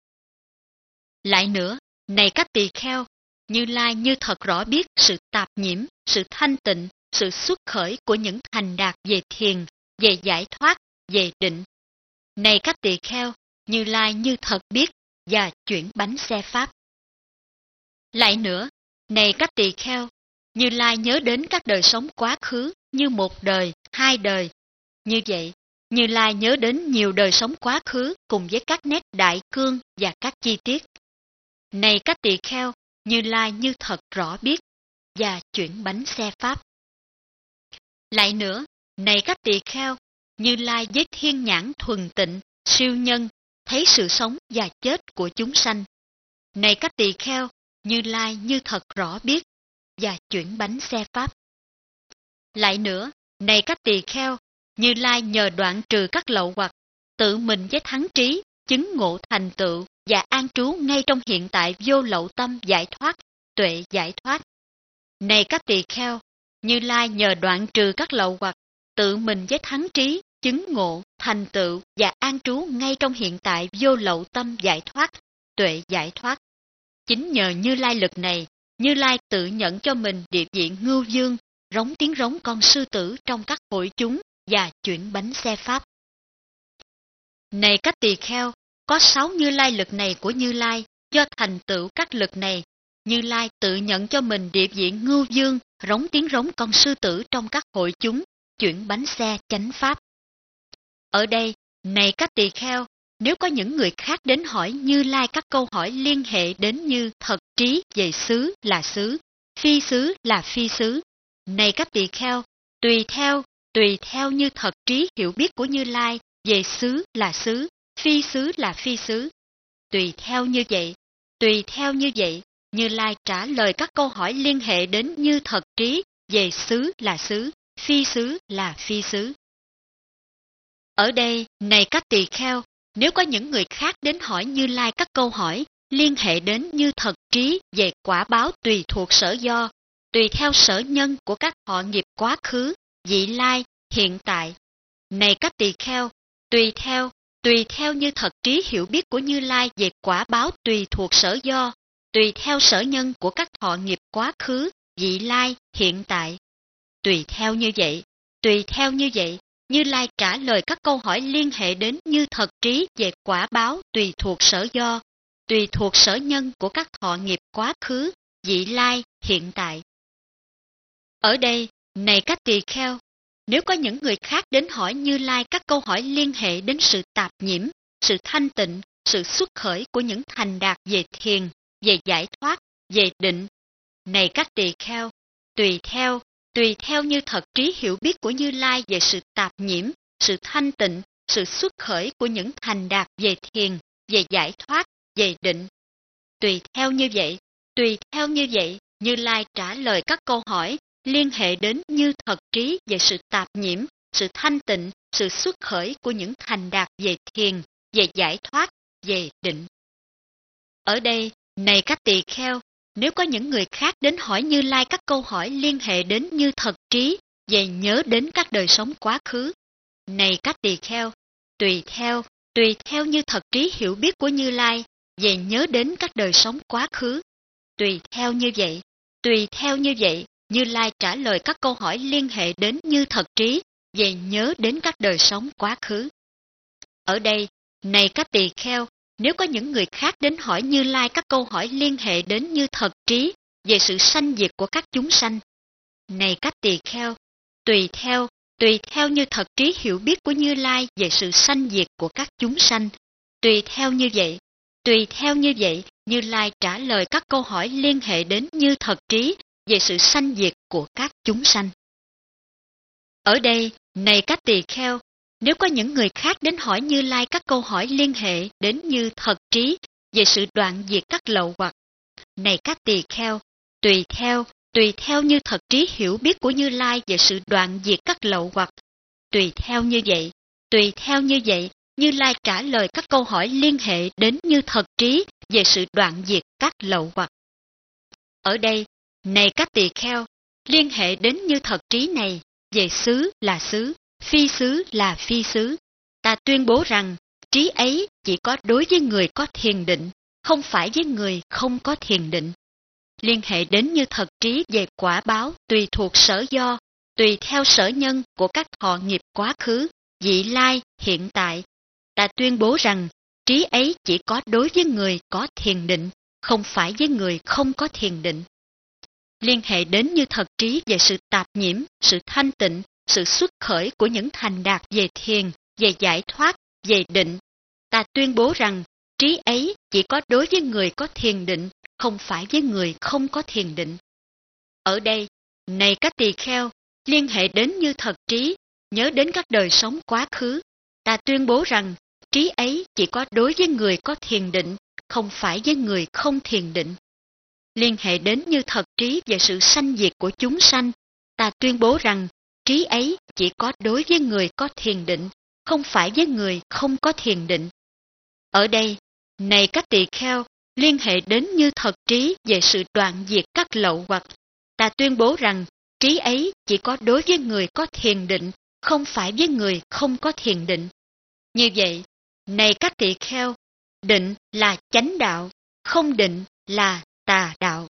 Lại nữa, này các tỳ kheo, Như Lai như thật rõ biết sự tạp nhiễm, sự thanh tịnh, sự xuất khởi của những thành đạt về thiền, về giải thoát, về định. Này các tỳ kheo, Như Lai như thật biết và chuyển bánh xe pháp. Lại nữa, này các tỳ kheo, Như Lai nhớ đến các đời sống quá khứ như một đời, hai đời. Như vậy, Như Lai nhớ đến nhiều đời sống quá khứ cùng với các nét đại cương và các chi tiết. Này các tỳ kheo, Như Lai như thật rõ biết và chuyển bánh xe pháp. Lại nữa, này các tỳ kheo, Như Lai với thiên nhãn thuần tịnh, siêu nhân, thấy sự sống và chết của chúng sanh. Này các tỳ kheo, Như Lai như thật rõ biết và chuyển bánh xe pháp. Lại nữa, này các tỳ kheo, Như Lai nhờ đoạn trừ các lậu hoặc, tự mình với thắng trí, chứng ngộ thành tựu và an trú ngay trong hiện tại vô lậu tâm giải thoát, tuệ giải thoát. Này các tỳ kheo, Như Lai nhờ đoạn trừ các lậu hoặc, tự mình với thắng trí, chứng ngộ, thành tựu và an trú ngay trong hiện tại vô lậu tâm giải thoát, tuệ giải thoát. Chính nhờ Như Lai lực này, Như Lai tự nhận cho mình địa vị ngưu dương, rống tiếng rống con sư tử trong các hội chúng và chuyển bánh xe pháp. Này các tỳ kheo, có 6 Như Lai lực này của Như Lai, do thành tựu các lực này, Như Lai tự nhận cho mình địa vị ngưu dương, rống tiếng rống con sư tử trong các hội chúng, chuyển bánh xe chánh pháp. Ở đây, này các tỳ kheo, nếu có những người khác đến hỏi Như Lai các câu hỏi liên hệ đến như thật trí về xứ là xứ, phi xứ là phi xứ, này các tỳ kheo, tùy theo như thật trí hiểu biết của Như Lai về xứ là xứ, phi xứ là phi xứ. Tùy theo như vậy, Như Lai trả lời các câu hỏi liên hệ đến như thật trí về xứ là xứ, phi xứ là phi xứ. Ở đây, này các tỳ kheo, nếu có những người khác đến hỏi Như Lai các câu hỏi liên hệ đến như thật trí về quả báo tùy thuộc sở do, tùy theo sở nhân của các thọ nghiệp quá khứ, vị lai, hiện tại. Này các tỳ kheo, tùy theo như thật trí hiểu biết của Như Lai về quả báo tùy thuộc sở do, tùy theo sở nhân của các thọ nghiệp quá khứ, vị lai, hiện tại. Tùy theo như vậy, Như Lai trả lời các câu hỏi liên hệ đến như thật trí về quả báo tùy thuộc sở do, tùy thuộc sở nhân của các thọ nghiệp quá khứ, vị lai, hiện tại. Ở đây, này các tỳ kheo, nếu có những người khác đến hỏi Như Lai các câu hỏi liên hệ đến sự tạp nhiễm, sự thanh tịnh, sự xuất khởi của những thành đạt về thiền, về giải thoát, về định, này các tỳ kheo, tùy theo như thật trí hiểu biết của Như Lai về sự tạp nhiễm, sự thanh tịnh, sự xuất khởi của những thành đạt về thiền, về giải thoát, về định. Tùy theo như vậy, Như Lai trả lời các câu hỏi liên hệ đến như thật trí về sự tạp nhiễm, sự thanh tịnh, sự xuất khởi của những thành đạt về thiền, về giải thoát, về định. Ở đây, này các tỳ kheo, nếu có những người khác đến hỏi Như Lai các câu hỏi liên hệ đến như thật trí về nhớ đến các đời sống quá khứ, này các tỳ kheo, tùy theo như thật trí hiểu biết của Như Lai về nhớ đến các đời sống quá khứ, tùy theo như vậy, Như Lai trả lời các câu hỏi liên hệ đến như thật trí về nhớ đến các đời sống quá khứ. Ở đây, này các tỳ kheo, nếu có những người khác đến hỏi Như Lai các câu hỏi liên hệ đến như thật trí về sự sanh diệt của các chúng sanh, này các tỳ kheo, tùy theo như thật trí hiểu biết của Như Lai về sự sanh diệt của các chúng sanh, tùy theo như vậy, Như Lai trả lời các câu hỏi liên hệ đến như thật trí về sự sanh diệt của các chúng sanh. Ở đây, này các tỳ kheo, nếu có những người khác đến hỏi Như Lai các câu hỏi liên hệ đến như thật trí về sự đoạn diệt các lậu hoặc, này các tỳ kheo, tùy theo như thật trí hiểu biết của Như Lai về sự đoạn diệt các lậu hoặc, tùy theo như vậy, Như Lai trả lời các câu hỏi liên hệ đến như thật trí về sự đoạn diệt các lậu hoặc. Ở đây, này các tỳ kheo, liên hệ đến như thật trí này về xứ là xứ, phi xứ là phi xứ, ta tuyên bố rằng trí ấy chỉ có đối với người có thiền định, không phải với người không có thiền định. Liên hệ đến như thật trí về quả báo tùy thuộc sở do, tùy theo sở nhân của các thọ nghiệp quá khứ, vị lai, hiện tại, ta tuyên bố rằng trí ấy chỉ có đối với người có thiền định, không phải với người không có thiền định. Liên hệ đến như thật trí về sự tạp nhiễm, sự thanh tịnh, sự xuất khởi của những thành đạt về thiền, về giải thoát, về định, ta tuyên bố rằng trí ấy chỉ có đối với người có thiền định, không phải với người không có thiền định. Ở đây, này các tỳ kheo, liên hệ đến như thật trí, nhớ đến các đời sống quá khứ, ta tuyên bố rằng trí ấy chỉ có đối với người có thiền định, không phải với người không thiền định. Liên hệ đến như thật trí về sự sanh diệt của chúng sanh, ta tuyên bố rằng trí ấy chỉ có đối với người có thiền định, không phải với người không có thiền định. Ở đây, này các tỳ kheo, liên hệ đến như thật trí về sự đoạn diệt các lậu hoặc, ta tuyên bố rằng trí ấy chỉ có đối với người có thiền định, không phải với người không có thiền định. Như vậy, này các tỳ kheo, định là chánh đạo, không định là tà đạo.